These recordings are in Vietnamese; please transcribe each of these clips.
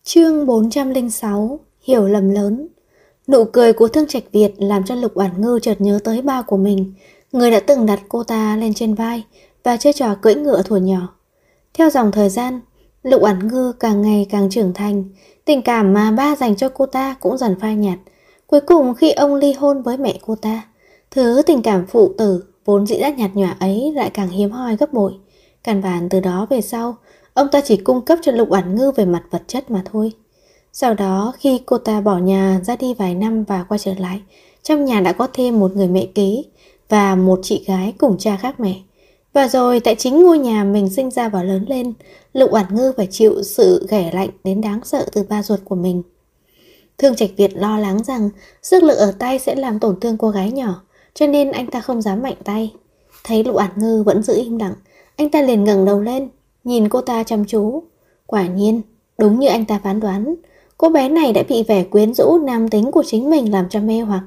Chương 406: Hiểu lầm lớn. Nụ cười của Thương Trạch Việt làm cho Lục Oản Ngư chợt nhớ tới ba của mình, người đã từng đặt cô ta lên trên vai và chơi trò cưỡi ngựa thuở nhỏ. Theo dòng thời gian, Lục Oản Ngư càng ngày càng trưởng thành, tình cảm mà ba dành cho cô ta cũng dần phai nhạt. Cuối cùng khi ông ly hôn với mẹ cô ta, thứ tình cảm phụ tử vốn dĩ đã nhạt nhòa ấy lại càng hiếm hoi gấp bội. Căn bản từ đó về sau, ông ta chỉ cung cấp cho Lục Oản Ngư về mặt vật chất mà thôi. Sau đó khi cô ta bỏ nhà ra đi vài năm và quay trở lại, trong nhà đã có thêm một người mẹ kế và một chị gái cùng cha khác mẹ. Và rồi tại chính ngôi nhà mình sinh ra và lớn lên, Lục Oản Ngư phải chịu sự ghẻ lạnh đến đáng sợ từ ba ruột của mình. Thương Trạch Việt lo lắng rằng sức lực ở tay sẽ làm tổn thương cô gái nhỏ, cho nên anh ta không dám mạnh tay. Thấy Lục Oản Ngư vẫn giữ im lặng, anh ta liền ngẩng đầu lên, nhìn cô ta chăm chú. Quả nhiên, đúng như anh ta phán đoán, cô bé này đã bị vẻ quyến rũ nam tính của chính mình làm cho mê hoặc.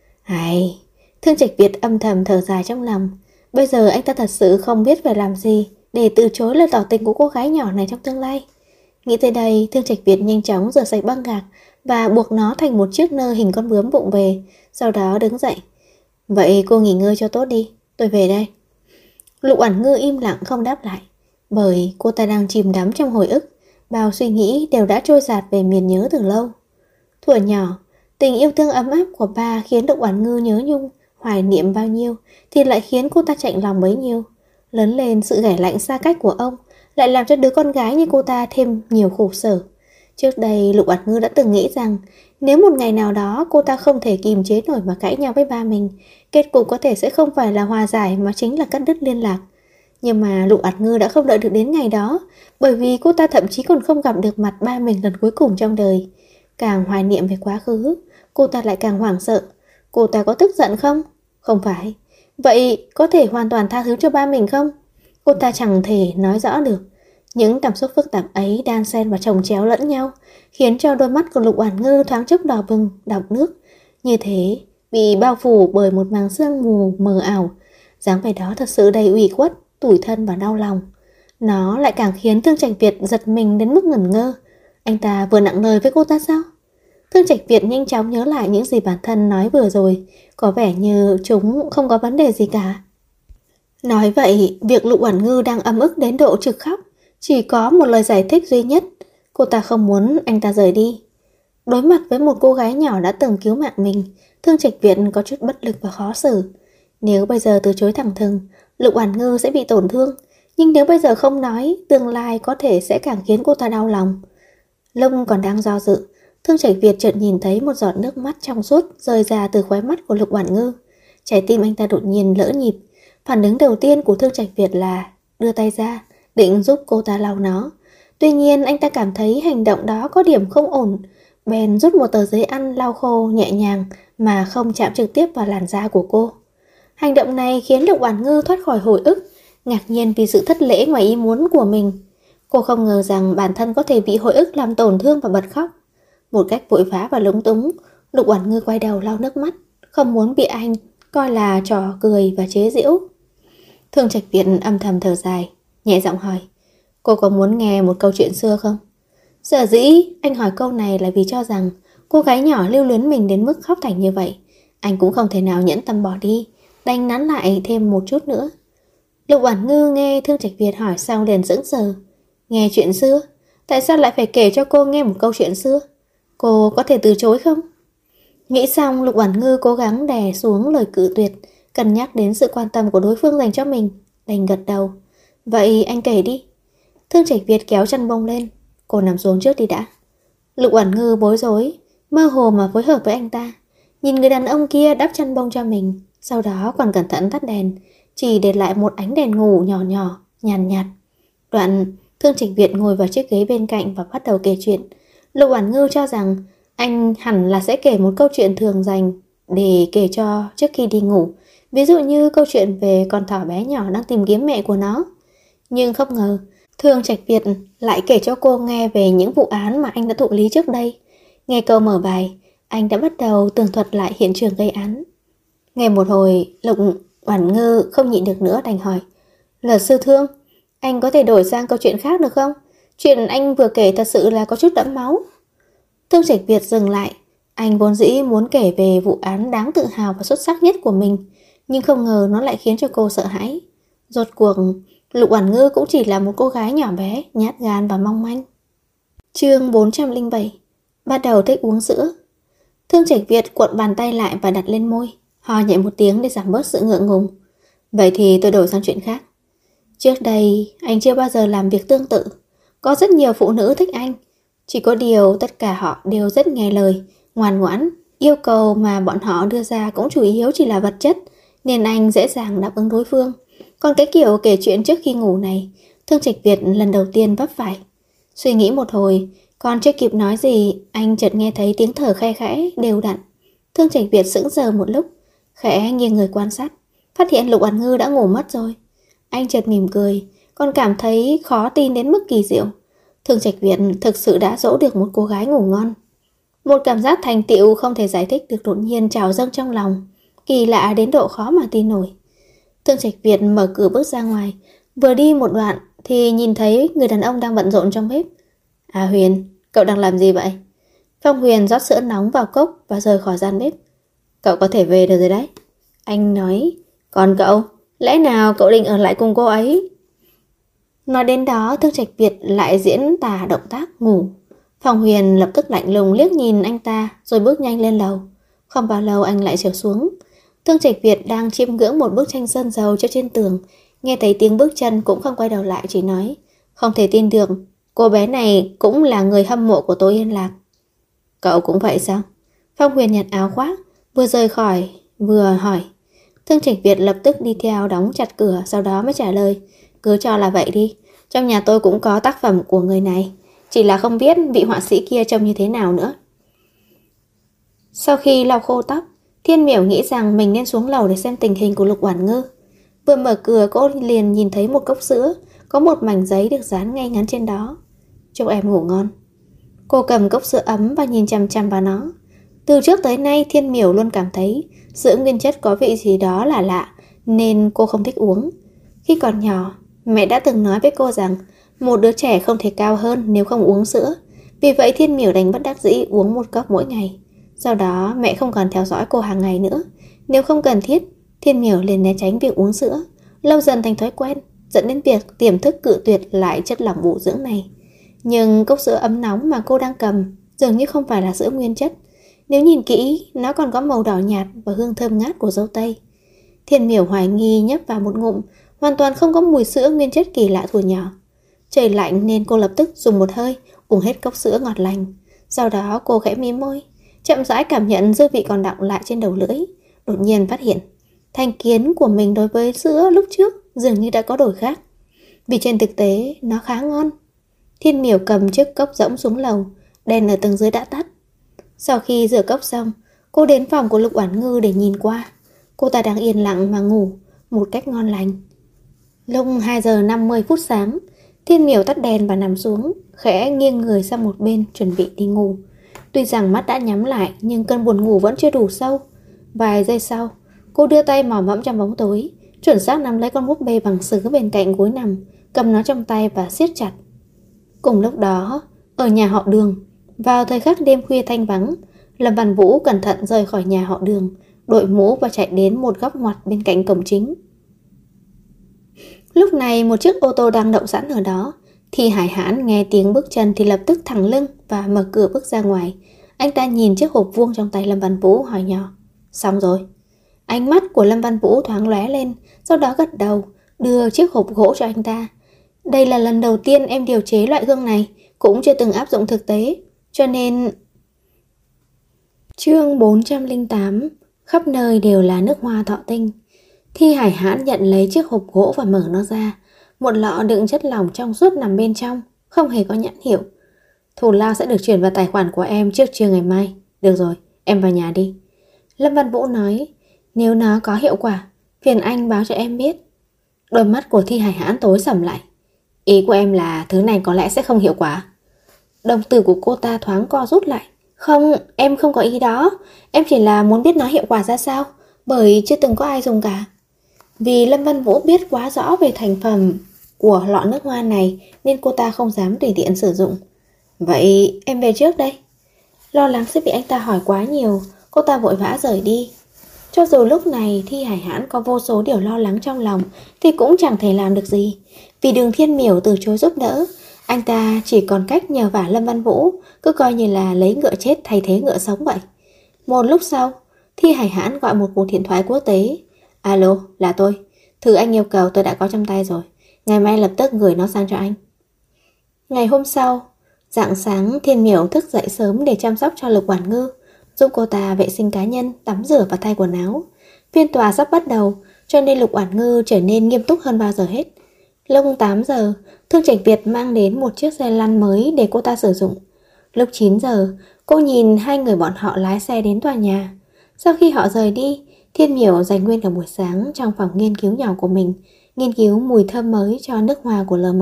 Ai, Thương Trạch Việt âm thầm thở dài trong lòng. Bây giờ anh ta thật sự không biết phải làm gì để từ chối lời tỏ tình của cô gái nhỏ này trong tương lai. Nghĩ tới đây, Thương Trạch Việt nhanh chóng rửa sạch băng gạc và buộc nó thành một chiếc nơ hình con bướm vụng về, sau đó đứng dậy. Vậy cô nghỉ ngơi cho tốt đi, tôi về đây. Lục Oản Ngư im lặng không đáp lại, bởi cô ta đang chìm đắm trong hồi ức, bao suy nghĩ đều đã trôi dạt về miền nhớ từ lâu. Thuở nhỏ, tình yêu thương ấm áp của ba khiến Lục Oản Ngư nhớ nhung, hoài niệm bao nhiêu thì lại khiến cô ta chạnh lòng bấy nhiêu. Lớn lên, sự ghẻ lạnh xa cách của ông lại làm cho đứa con gái như cô ta thêm nhiều khổ sở. Trước đây Lục Oản Ngư đã từng nghĩ rằng nếu một ngày nào đó cô ta không thể kìm chế nổi mà cãi nhau với ba mình, kết cục có thể sẽ không phải là hòa giải mà chính là cắt đứt liên lạc. Nhưng mà Lục Oản Ngư đã không đợi được đến ngày đó, bởi vì cô ta thậm chí còn không gặp được mặt ba mình lần cuối cùng trong đời. Càng hoài niệm về quá khứ, cô ta lại càng hoảng sợ. Cô ta có tức giận không? Không phải. Vậy có thể hoàn toàn tha thứ cho ba mình không? Cô ta chẳng thể nói rõ được. Những cảm xúc phức tạp ấy đan xen và chồng chéo lẫn nhau, khiến cho đôi mắt của Lục Oản Ngư thoáng chốc đỏ bừng, đọng nước. Như thế, bị bao phủ bởi một màng sương mù mờ ảo, dáng vẻ đó thật sự đầy ủy khuất, tủi thân và đau lòng. Nó lại càng khiến Thương Trạch Việt giật mình đến mức ngẩn ngơ. Anh ta vừa nặng lời với cô ta sao? Thương Trạch Việt nhanh chóng nhớ lại những gì bản thân nói vừa rồi, có vẻ như chúng không có vấn đề gì cả. Nói vậy, việc Lục Oản Ngư đang ấm ức đến độ trực khóc chỉ có một lời giải thích duy nhất, cô ta không muốn anh ta rời đi. Đối mặt với một cô gái nhỏ đã từng cứu mạng mình, Thương Trạch Việt có chút bất lực và khó xử. Nếu bây giờ từ chối thẳng thừng, Lục Oản Ngư sẽ bị tổn thương, nhưng nếu bây giờ không nói, tương lai có thể sẽ càng khiến cô ta đau lòng. Lúc còn đang do dự, Thương Trạch Việt chợt nhìn thấy một giọt nước mắt trong suốt rơi ra từ khóe mắt của Lục Oản Ngư. Trái tim anh ta đột nhiên lỡ nhịp. Phản ứng đầu tiên của Thương Trạch Việt là đưa tay ra, định giúp cô ta lau nó. Tuy nhiên anh ta cảm thấy hành động đó có điểm không ổn, bèn rút một tờ giấy ăn lau khô nhẹ nhàng mà không chạm trực tiếp vào làn da của cô. Hành động này khiến Lục Oản Ngư thoát khỏi hồi ức, ngạc nhiên vì sự thất lễ ngoài ý muốn của mình. Cô không ngờ rằng bản thân có thể bị hồi ức làm tổn thương và bật khóc. Một cách vội vã và lúng túng, Lục Oản Ngư quay đầu lau nước mắt, không muốn bị anh coi là trò cười và chế giễu. Thương Trạch Việt âm thầm thở dài, nhẹ giọng hỏi, cô có muốn nghe một câu chuyện xưa không? Sở dĩ anh hỏi câu này là vì cho rằng cô gái nhỏ lưu luyến mình đến mức khóc thành như vậy, anh cũng không thể nào nhẫn tâm bỏ đi, đành nán lại thêm một chút nữa. Lục Oản Ngư nghe Thương Trạch Việt hỏi xong liền sững sờ. Nghe chuyện xưa? Tại sao lại phải kể cho cô nghe một câu chuyện xưa? Cô có thể từ chối không? Nghĩ xong, Lục Oản Ngư cố gắng đè xuống lời cự tuyệt, cân nhắc đến sự quan tâm của đối phương dành cho mình, đành gật đầu. Vậy anh kể đi. Thương Trạch Việt kéo chăn bông lên. Cô nằm xuống trước đi đã. Lục Oản Ngư bối rối, mơ hồ mà phối hợp với anh ta, nhìn người đàn ông kia đắp chăn bông cho mình, sau đó còn cẩn thận tắt đèn, chỉ để lại một ánh đèn ngủ nhỏ nhỏ, nhàn nhạt. Đoạn, Thương Trạch Việt ngồi vào chiếc ghế bên cạnh và bắt đầu kể chuyện. Lục Oản Ngư cho rằng anh hẳn là sẽ kể một câu chuyện thường dành để kể cho trước khi đi ngủ, ví dụ như câu chuyện về con thỏ bé nhỏ đang tìm kiếm mẹ của nó. Nhưng không ngờ, Thương Trạch Việt lại kể cho cô nghe về những vụ án mà anh đã thụ lý trước đây. Nghe câu mở bài, anh đã bắt đầu tường thuật lại hiện trường gây án. Nghe một hồi, Lục Oản Ngư không nhịn được nữa đành hỏi, luật sư Thương, anh có thể đổi sang câu chuyện khác được không? Chuyện anh vừa kể thật sự là có chút đẫm máu. Thương Trạch Việt dừng lại. Anh vốn dĩ muốn kể về vụ án đáng tự hào và xuất sắc nhất của mình, nhưng không ngờ nó lại khiến cho cô sợ hãi. Rốt cuộc, Lục Oản Ngư cũng chỉ là một cô gái nhỏ bé, nhát gan và mong manh. Chương 407. Bắt đầu thích uống sữa. Thương Trạch Việt cuộn bàn tay lại và đặt lên môi, ho nhẹ một tiếng để giảm bớt sự ngượng ngùng. Vậy thì tôi đổi sang chuyện khác. Trước đây, anh chưa bao giờ làm việc tương tự. Có rất nhiều phụ nữ thích anh. Chỉ có điều tất cả họ đều rất nghe lời, ngoan ngoãn. Yêu cầu mà bọn họ đưa ra cũng chủ yếu chỉ là vật chất, nên anh dễ dàng đáp ứng đối phương. Còn cái kiểu kể chuyện trước khi ngủ này, Thương Trạch Việt lần đầu tiên vấp phải. Suy nghĩ một hồi, còn chưa kịp nói gì, anh chợt nghe thấy tiếng thở khe khẽ, đều đặn. Thương Trạch Việt sững sờ một lúc, khẽ nghiêng người quan sát, phát hiện Lục Oản Ngư đã ngủ mất rồi. Anh chợt mỉm cười, còn cảm thấy khó tin đến mức kỳ diệu. Thương Trạch Việt thực sự đã dỗ được một cô gái ngủ ngon. Một cảm giác thành tựu không thể giải thích được đột nhiên trào dâng trong lòng, kỳ lạ đến độ khó mà tin nổi. Thương Trạch Việt mở cửa bước ra ngoài, vừa đi một đoạn thì nhìn thấy người đàn ông đang bận rộn trong bếp. À Huyền, cậu đang làm gì vậy? Phong Huyền rót sữa nóng vào cốc và rời khỏi gian bếp. Cậu có thể về được rồi đấy. Anh nói, còn cậu, lẽ nào cậu định ở lại cùng cô ấy? Nói đến đó, Thương Trạch Việt lại diễn tả động tác ngủ. Phong Huyền lập tức lạnh lùng liếc nhìn anh ta rồi bước nhanh lên lầu. Không bao lâu anh lại trở xuống. Thương Trạch Việt đang chiêm ngưỡng một bức tranh sơn dầu cho trên tường, nghe thấy tiếng bước chân cũng không quay đầu lại, chỉ nói, không thể tin được, cô bé này cũng là người hâm mộ của Tô Yên Lạc. Cậu cũng vậy sao? Phong Huyền nhặt áo khoác, vừa rời khỏi, vừa hỏi. Thương Trạch Việt lập tức đi theo đóng chặt cửa, sau đó mới trả lời, cứ cho là vậy đi, trong nhà tôi cũng có tác phẩm của người này, chỉ là không biết vị họa sĩ kia trông như thế nào nữa. Sau khi lau khô tóc, Thiên Miểu nghĩ rằng mình nên xuống lầu để xem tình hình của Lục Oản Ngư. Vừa mở cửa cô liền nhìn thấy một cốc sữa, có một mảnh giấy được dán ngay ngắn trên đó. Chúc em ngủ ngon. Cô cầm cốc sữa ấm và nhìn chằm chằm vào nó. Từ trước tới nay Thiên Miểu luôn cảm thấy sữa nguyên chất có vị gì đó là lạ, nên cô không thích uống. Khi còn nhỏ, mẹ đã từng nói với cô rằng một đứa trẻ không thể cao hơn nếu không uống sữa. Vì vậy Thiên Miểu đành bất đắc dĩ uống một cốc mỗi ngày. Sau đó mẹ không còn theo dõi cô hàng ngày nữa. Nếu không cần thiết, Thiên Miểu liền né tránh việc uống sữa, lâu dần thành thói quen, dẫn đến việc tiềm thức cự tuyệt lại chất lỏng bổ dưỡng này. Nhưng cốc sữa ấm nóng mà cô đang cầm dường như không phải là sữa nguyên chất. Nếu nhìn kỹ, nó còn có màu đỏ nhạt và hương thơm ngát của dâu tây. Thiên Miểu hoài nghi nhấp vào một ngụm, hoàn toàn không có mùi sữa nguyên chất kỳ lạ thuở nhỏ. Trời lạnh nên cô lập tức dùng một hơi uống hết cốc sữa ngọt lành. Sau đó cô khẽ mím môi, chậm rãi cảm nhận dư vị còn đọng lại trên đầu lưỡi. Đột nhiên phát hiện thành kiến của mình đối với sữa lúc trước dường như đã có đổi khác, vì trên thực tế nó khá ngon. Thiên Miểu cầm chiếc cốc rỗng xuống lầu, đèn ở tầng dưới đã tắt. Sau khi rửa cốc xong, cô đến phòng của Lục Oản Ngư để nhìn qua. Cô ta đang yên lặng mà ngủ một cách ngon lành. Lúc 2 giờ 50 phút sáng, Thiên Miểu tắt đèn và nằm xuống, khẽ nghiêng người sang một bên chuẩn bị đi ngủ. Tuy rằng mắt đã nhắm lại nhưng cơn buồn ngủ vẫn chưa đủ sâu. Vài giây sau, cô đưa tay mò mẫm trong bóng tối, chuẩn xác nắm lấy con búp bê bằng sứ bên cạnh gối nằm, cầm nó trong tay và siết chặt. Cùng lúc đó, ở nhà họ Đường, vào thời khắc đêm khuya thanh vắng, Lâm Văn Vũ cẩn thận rời khỏi nhà họ Đường, đội mũ và chạy đến một góc ngoặt bên cạnh cổng chính. Lúc này một chiếc ô tô đang đậu sẵn ở đó. Thi Hải Hãn nghe tiếng bước chân thì lập tức thẳng lưng và mở cửa bước ra ngoài. Anh ta nhìn chiếc hộp vuông trong tay Lâm Văn Vũ, hỏi nhỏ, xong rồi. Ánh mắt của Lâm Văn Vũ thoáng lóe lên, sau đó gật đầu, đưa chiếc hộp gỗ cho anh ta. Đây là lần đầu tiên em điều chế loại gương này, cũng chưa từng áp dụng thực tế, cho nên... Chương 408. Khắp nơi đều là nước hoa thọ tinh. Thi Hải Hãn nhận lấy chiếc hộp gỗ và mở nó ra. Một lọ đựng chất lỏng trong suốt nằm bên trong, không hề có nhãn hiệu. Thù lao sẽ được chuyển vào tài khoản của em trước trưa ngày mai. Được rồi, em vào nhà đi. Lâm Văn Vũ nói, nếu nó có hiệu quả, phiền anh báo cho em biết. Đôi mắt của Thi Hải Hãn tối sầm lại. Ý của em là thứ này có lẽ sẽ không hiệu quả. Đồng tử của cô ta thoáng co rút lại. Không, em không có ý đó. Em chỉ là muốn biết nó hiệu quả ra sao, bởi chưa từng có ai dùng cả. Vì Lâm Văn Vũ biết quá rõ về thành phẩm của lọ nước hoa này nên cô ta không dám tùy tiện sử dụng. Vậy em về trước đây. Lo lắng sẽ bị anh ta hỏi quá nhiều, cô ta vội vã rời đi. Cho dù lúc này Thi Hải Hãn có vô số điều lo lắng trong lòng thì cũng chẳng thể làm được gì. Vì Đường Thiên Miểu từ chối giúp đỡ, anh ta chỉ còn cách nhờ vả Lâm Văn Vũ, cứ coi như là lấy ngựa chết thay thế ngựa sống vậy. Một lúc sau, Thi Hải Hãn gọi một cuộc điện thoại quốc tế. Alo, là tôi. Thư anh yêu cầu tôi đã có trong tay rồi. Ngày mai lập tức gửi nó sang cho anh. Ngày hôm sau, rạng sáng Thiên Miểu thức dậy sớm để chăm sóc cho Lục Oản Ngư, giúp cô ta vệ sinh cá nhân, tắm rửa và thay quần áo. Phiên tòa sắp bắt đầu, cho nên Lục Oản Ngư trở nên nghiêm túc hơn bao giờ hết. Lúc 8 giờ, Thương Trạch Việt mang đến một chiếc xe lăn mới để cô ta sử dụng. Lúc 9 giờ, cô nhìn hai người bọn họ lái xe đến tòa nhà. Sau khi họ rời đi, Thiên Miểu dành nguyên cả buổi sáng trong phòng nghiên cứu nhỏ của mình, nghiên cứu mùi thơm mới cho nước hoa của LM.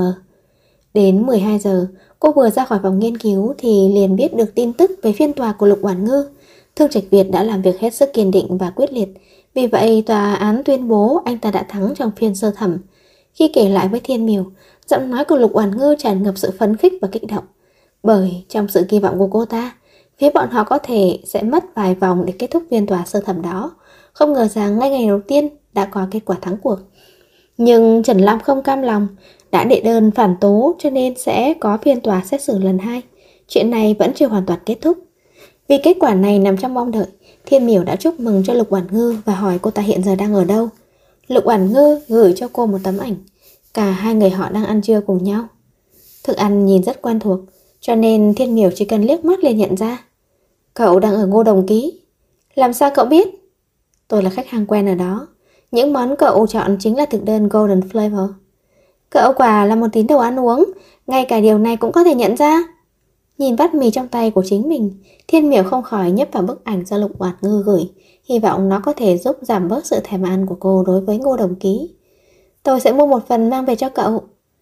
Đến 12 giờ, cô vừa ra khỏi phòng nghiên cứu thì liền biết được tin tức về phiên tòa của Lục Oản Ngư. Thương Trạch Việt đã làm việc hết sức kiên định và quyết liệt, vì vậy tòa án tuyên bố anh ta đã thắng trong phiên sơ thẩm. Khi kể lại với Thiên Miểu, giọng nói của Lục Oản Ngư tràn ngập sự phấn khích và kích động. Bởi trong sự kỳ vọng của cô ta, phía bọn họ có thể sẽ mất vài vòng để kết thúc phiên tòa sơ thẩm đó. Không ngờ rằng ngay ngày đầu tiên đã có kết quả thắng cuộc. Nhưng Trần Lam không cam lòng, đã đệ đơn phản tố cho nên sẽ có phiên tòa xét xử lần 2. Chuyện này vẫn chưa hoàn toàn kết thúc. Vì kết quả này nằm trong mong đợi, Thiên Miểu đã chúc mừng cho Lục Oản Ngư và hỏi cô ta hiện giờ đang ở đâu. Lục Oản Ngư gửi cho cô một tấm ảnh. Cả hai người họ đang ăn trưa cùng nhau. Thức ăn nhìn rất quen thuộc, cho nên Thiên Miểu chỉ cần liếc mắt liền nhận ra. Cậu đang ở Ngô Đồng Ký. Làm sao cậu biết? Tôi là khách hàng quen ở đó. Những món cậu chọn chính là thực đơn Golden Flavor. Cậu quả là một tín đồ ăn uống, ngay cả điều này cũng có thể nhận ra. Nhìn bát mì trong tay của chính mình, Thiên Miểu không khỏi nhấp vào bức ảnh do Lục Oản Ngư gửi, hy vọng nó có thể giúp giảm bớt sự thèm ăn của cô đối với Ngô Đồng Ký. Tôi sẽ mua một phần mang về cho cậu.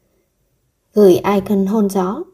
Gửi icon hôn gió.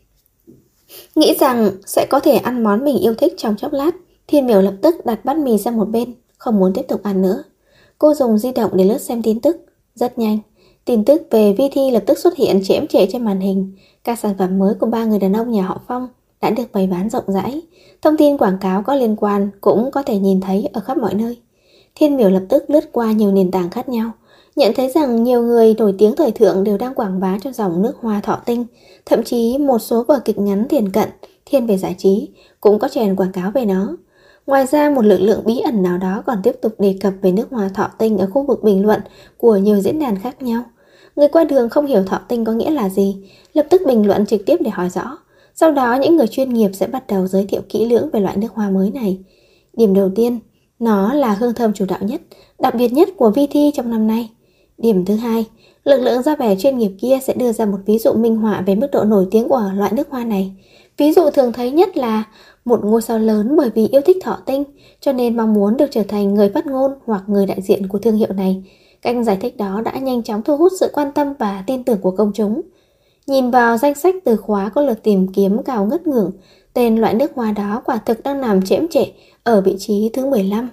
Nghĩ rằng sẽ có thể ăn món mình yêu thích trong chốc lát, Thiên Miểu lập tức đặt bát mì sang một bên, không muốn tiếp tục ăn nữa. Cô dùng di động để lướt xem tin tức. Rất nhanh, tin tức về Vi Thi lập tức xuất hiện chễm chệ trên màn hình. Các sản phẩm mới của 3 người đàn ông nhà họ Phong đã được bày bán rộng rãi. Thông tin quảng cáo có liên quan cũng có thể nhìn thấy ở khắp mọi nơi. Thiên Miểu lập tức lướt qua nhiều nền tảng khác nhau, nhận thấy rằng nhiều người nổi tiếng thời thượng đều đang quảng bá cho dòng nước hoa Thọ Tinh. Thậm chí một số vở kịch ngắn thiển cận, thiên về giải trí cũng có chèn quảng cáo về nó. Ngoài ra, một lực lượng bí ẩn nào đó còn tiếp tục đề cập về nước hoa Thọ Tinh ở khu vực bình luận của nhiều diễn đàn khác nhau. Người qua đường không hiểu Thọ Tinh có nghĩa là gì, lập tức bình luận trực tiếp để hỏi rõ. Sau đó, những người chuyên nghiệp sẽ bắt đầu giới thiệu kỹ lưỡng về loại nước hoa mới này. Điểm đầu tiên, nó là hương thơm chủ đạo nhất, đặc biệt nhất của Vi Thi trong năm nay. Điểm thứ hai, lực lượng ra vẻ chuyên nghiệp kia sẽ đưa ra một ví dụ minh họa về mức độ nổi tiếng của loại nước hoa này. Ví dụ thường thấy nhất là một ngôi sao lớn bởi vì yêu thích Thọ Tinh, cho nên mong muốn được trở thành người phát ngôn hoặc người đại diện của thương hiệu này. Cách giải thích đó đã nhanh chóng thu hút sự quan tâm và tin tưởng của công chúng. Nhìn vào danh sách từ khóa có lượt tìm kiếm cao ngất ngưỡng, tên loại nước hoa đó quả thực đang nằm chễm chệ ở vị trí thứ 15.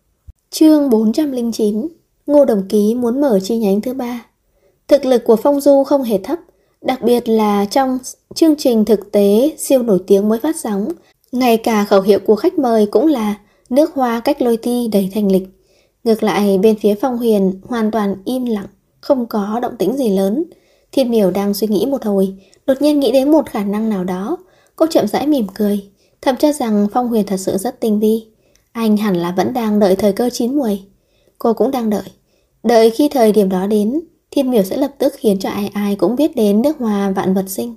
Chương 409. Ngô Đồng Ký muốn mở chi nhánh thứ 3. Thực lực của Phong Du không hề thấp, đặc biệt là trong chương trình thực tế siêu nổi tiếng mới phát sóng. Ngay cả khẩu hiệu của khách mời cũng là nước hoa cách lôi ti đầy thanh lịch. Ngược lại, bên phía Phong Huyền hoàn toàn im lặng, không có động tĩnh gì lớn. Thiên Miểu đang suy nghĩ một hồi, đột nhiên nghĩ đến một khả năng nào đó. Cô chậm rãi mỉm cười, thầm cho rằng Phong Huyền thật sự rất tinh vi. Anh hẳn là vẫn đang đợi thời cơ chín muồi. Cô cũng đang đợi khi thời điểm đó đến, Thiên Miểu sẽ lập tức khiến cho ai ai cũng biết đến nước hoa vạn vật sinh.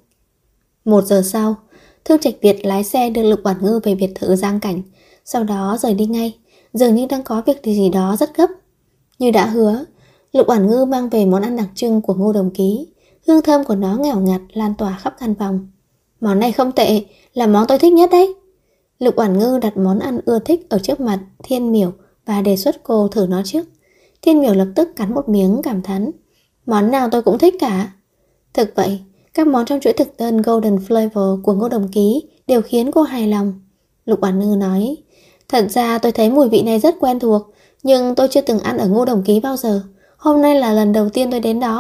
1 giờ sau, Thương Trạch Việt lái xe đưa Lục Oản Ngư về biệt thự Giang Cảnh, sau đó rời đi ngay, dường như đang có việc gì đó rất gấp. Như đã hứa, Lục Oản Ngư mang về món ăn đặc trưng của Ngô Đồng Ký, hương thơm của nó ngào ngạt lan tỏa khắp căn phòng. Món này không tệ, là món tôi thích nhất đấy. Lục Oản Ngư đặt món ăn ưa thích ở trước mặt Thiên Miểu và đề xuất cô thử nó trước. Thiên Miểu lập tức cắn một miếng cảm thán, món nào tôi cũng thích cả. Thực vậy, các món trong chuỗi thực đơn Golden Flavor của Ngô Đồng Ký đều khiến cô hài lòng. Lục Oản Ngư nói, thật ra tôi thấy mùi vị này rất quen thuộc, nhưng tôi chưa từng ăn ở Ngô Đồng Ký bao giờ. Hôm nay là lần đầu tiên tôi đến đó,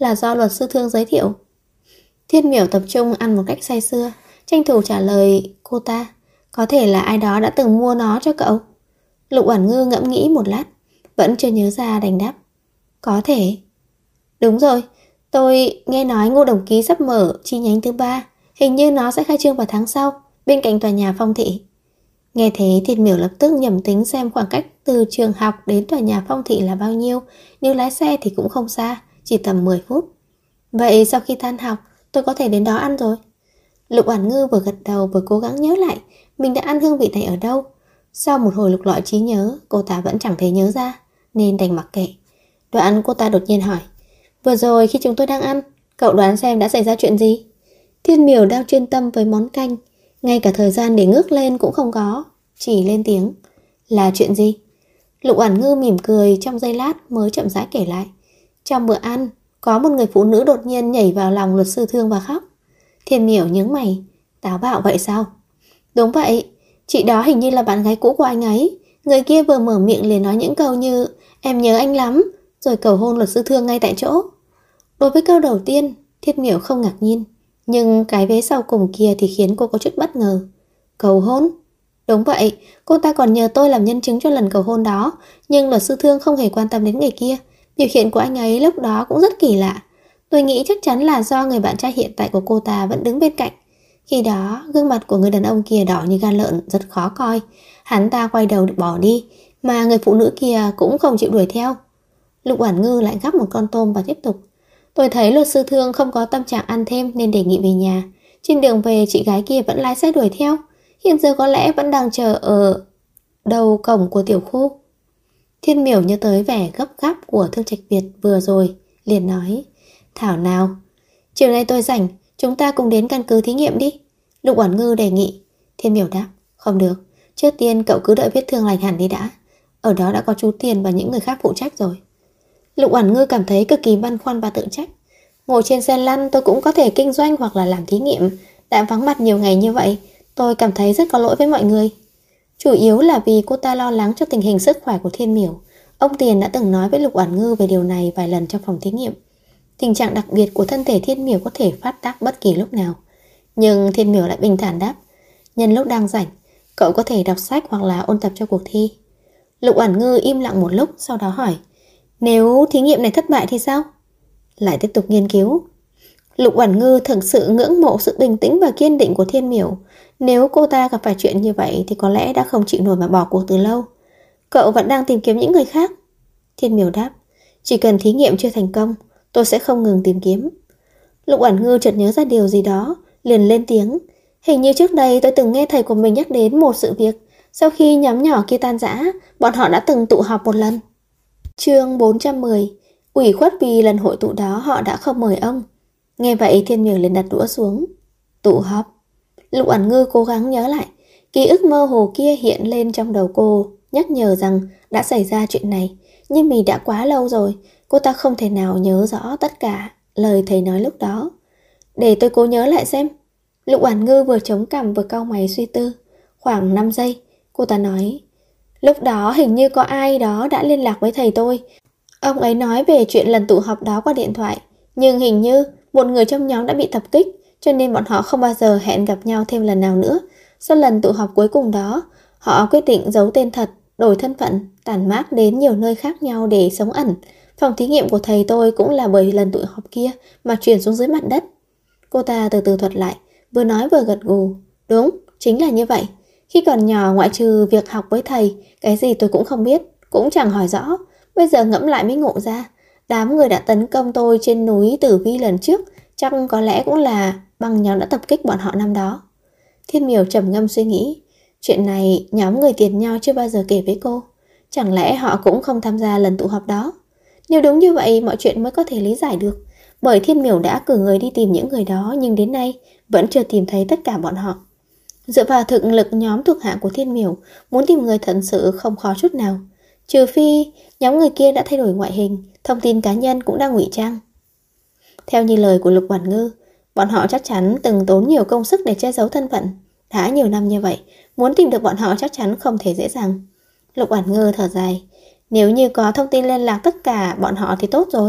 là do luật sư Thương giới thiệu. Thiên Miểu tập trung ăn một cách say sưa, tranh thủ trả lời cô ta. Có thể là ai đó đã từng mua nó cho cậu. Lục Oản Ngư ngẫm nghĩ một lát, vẫn chưa nhớ ra đành đáp. Có thể. Đúng rồi, tôi nghe nói Ngô Đồng Ký sắp mở chi nhánh thứ 3, hình như nó sẽ khai trương vào tháng sau, bên cạnh tòa nhà Phong Thị. Nghe thế Thiên Miểu lập tức nhẩm tính xem khoảng cách từ trường học đến tòa nhà Phong Thị là bao nhiêu, nếu lái xe thì cũng không xa, chỉ tầm 10 phút. Vậy sau khi tan học, tôi có thể đến đó ăn rồi. Lục Oản Ngư vừa gật đầu vừa cố gắng nhớ lại mình đã ăn hương vị này ở đâu. Sau một hồi lục lọi trí nhớ, cô ta vẫn chẳng thể nhớ ra, nên đành mặc kệ. Đoạn cô ta đột nhiên hỏi, vừa rồi khi chúng tôi đang ăn, cậu đoán xem đã xảy ra chuyện gì? Thiên Miểu đang chuyên tâm với món canh, ngay cả thời gian để ngước lên cũng không có, chỉ lên tiếng. Là chuyện gì? Lục Oản Ngư mỉm cười trong giây lát mới chậm rãi kể lại. Trong bữa ăn, có một người phụ nữ đột nhiên nhảy vào lòng luật sư Thương và khóc. Thiên Miểu nhướng mày, táo bạo vậy sao? Đúng vậy, chị đó hình như là bạn gái cũ của anh ấy. Người kia vừa mở miệng liền nói những câu như em nhớ anh lắm, rồi cầu hôn luật sư Thương ngay tại chỗ. Đối với câu đầu tiên, Thiên Miểu không ngạc nhiên, nhưng cái vế sau cùng kia thì khiến cô có chút bất ngờ. Cầu hôn? Đúng vậy, cô ta còn nhờ tôi làm nhân chứng cho lần cầu hôn đó, nhưng luật sư Thương không hề quan tâm đến người kia. Biểu hiện của anh ấy lúc đó cũng rất kỳ lạ. Tôi nghĩ chắc chắn là do người bạn trai hiện tại của cô ta vẫn đứng bên cạnh. Khi đó, gương mặt của người đàn ông kia đỏ như gan lợn, rất khó coi. Hắn ta quay đầu bỏ đi, mà người phụ nữ kia cũng không chịu đuổi theo. Lục Oản Ngư lại gắp một con tôm và tiếp tục. Tôi thấy luật sư Thương không có tâm trạng ăn thêm nên đề nghị về nhà. Trên đường về, chị gái kia vẫn lái xe đuổi theo. Hiện giờ có lẽ vẫn đang chờ ở đầu cổng của tiểu khu. Thiên Miểu nhớ tới vẻ gấp gáp của Thương Trạch Việt vừa rồi, liền nói. Thảo nào, chiều nay tôi rảnh, chúng ta cùng đến căn cứ thí nghiệm đi. Lục Oản Ngư đề nghị. Thiên Miểu đáp. Không được, trước tiên cậu cứ đợi vết thương lành hẳn đi đã. Ở đó đã có chú Tiền và những người khác phụ trách rồi. Lục Oản Ngư cảm thấy cực kỳ băn khoăn và tự trách. Ngồi trên xe lăn tôi cũng có thể kinh doanh hoặc là làm thí nghiệm. Đã vắng mặt nhiều ngày như vậy, tôi cảm thấy rất có lỗi với mọi người. Chủ yếu là vì cô ta lo lắng cho tình hình sức khỏe của Thiên Miểu. Ông Tiền đã từng nói với Lục Oản Ngư về điều này vài lần trong phòng thí nghiệm. Tình trạng đặc biệt của thân thể Thiên Miểu có thể phát tác bất kỳ lúc nào. Nhưng Thiên Miểu lại bình thản đáp. Nhân lúc đang rảnh, cậu có thể đọc sách hoặc là ôn tập cho cuộc thi. Lục Oản Ngư im lặng một lúc, sau đó hỏi. Nếu thí nghiệm này thất bại thì sao? Lại tiếp tục nghiên cứu. Lục Oản Ngư thực sự ngưỡng mộ sự bình tĩnh và kiên định của Thiên Miểu. Nếu cô ta gặp phải chuyện như vậy thì có lẽ đã không chịu nổi mà bỏ cuộc từ lâu. Cậu vẫn đang tìm kiếm những người khác? Thiên Miểu đáp. Chỉ cần thí nghiệm chưa thành công, tôi sẽ không ngừng tìm kiếm. Lục Oản Ngư chợt nhớ ra điều gì đó, liền lên tiếng. Hình như trước đây tôi từng nghe thầy của mình nhắc đến một sự việc. Sau khi nhóm nhỏ kia tan rã, bọn họ đã từng tụ họp một lần. Chương 410. Ủy khuất vì lần hội tụ đó họ đã không mời ông. Nghe vậy Thiên Miểu liền đặt đũa xuống. Tụ họp. Lục Oản Ngư cố gắng nhớ lại. Ký ức mơ hồ kia hiện lên trong đầu cô, nhắc nhở rằng đã xảy ra chuyện này. Nhưng vì đã quá lâu rồi, cô ta không thể nào nhớ rõ tất cả lời thầy nói lúc đó. Để tôi cố nhớ lại xem. Lục Oản Ngư vừa chống cằm vừa cau mày suy tư. Khoảng 5 giây, cô ta nói. Lúc đó hình như có ai đó đã liên lạc với thầy tôi. Ông ấy nói về chuyện lần tụ họp đó qua điện thoại. Nhưng hình như một người trong nhóm đã bị tập kích, cho nên bọn họ không bao giờ hẹn gặp nhau thêm lần nào nữa. Sau lần tụ họp cuối cùng đó, họ quyết định giấu tên thật, đổi thân phận, tản mát đến nhiều nơi khác nhau để sống ẩn. Phòng thí nghiệm của thầy tôi cũng là bởi lần tụ họp kia mà chuyển xuống dưới mặt đất. Cô ta từ từ thuật lại, vừa nói vừa gật gù. Đúng, chính là như vậy. Khi còn nhỏ, ngoại trừ việc học với thầy, cái gì tôi cũng không biết, cũng chẳng hỏi rõ. Bây giờ ngẫm lại mới ngộ ra, đám người đã tấn công tôi trên núi Tử Vi lần trước chắc có lẽ cũng là băng nhóm đã tập kích bọn họ năm đó. Thiên Miểu trầm ngâm suy nghĩ. Chuyện này nhóm người tiền nho chưa bao giờ kể với cô. Chẳng lẽ họ cũng không tham gia lần tụ họp đó? Nếu đúng như vậy, mọi chuyện mới có thể lý giải được. Bởi Thiên Miểu đã cử người đi tìm những người đó, nhưng đến nay vẫn chưa tìm thấy tất cả bọn họ. Dựa vào thực lực nhóm thuộc hạ của Thiên Miểu, muốn tìm người thật sự không khó chút nào. Trừ phi nhóm người kia đã thay đổi ngoại hình, thông tin cá nhân cũng đang ngụy trang. Theo như lời của Lục Oản Ngư, bọn họ chắc chắn từng tốn nhiều công sức để che giấu thân phận. Đã nhiều năm như vậy, muốn tìm được bọn họ chắc chắn không thể dễ dàng. Lục Oản Ngư thở dài. Nếu như có thông tin liên lạc tất cả bọn họ thì tốt rồi.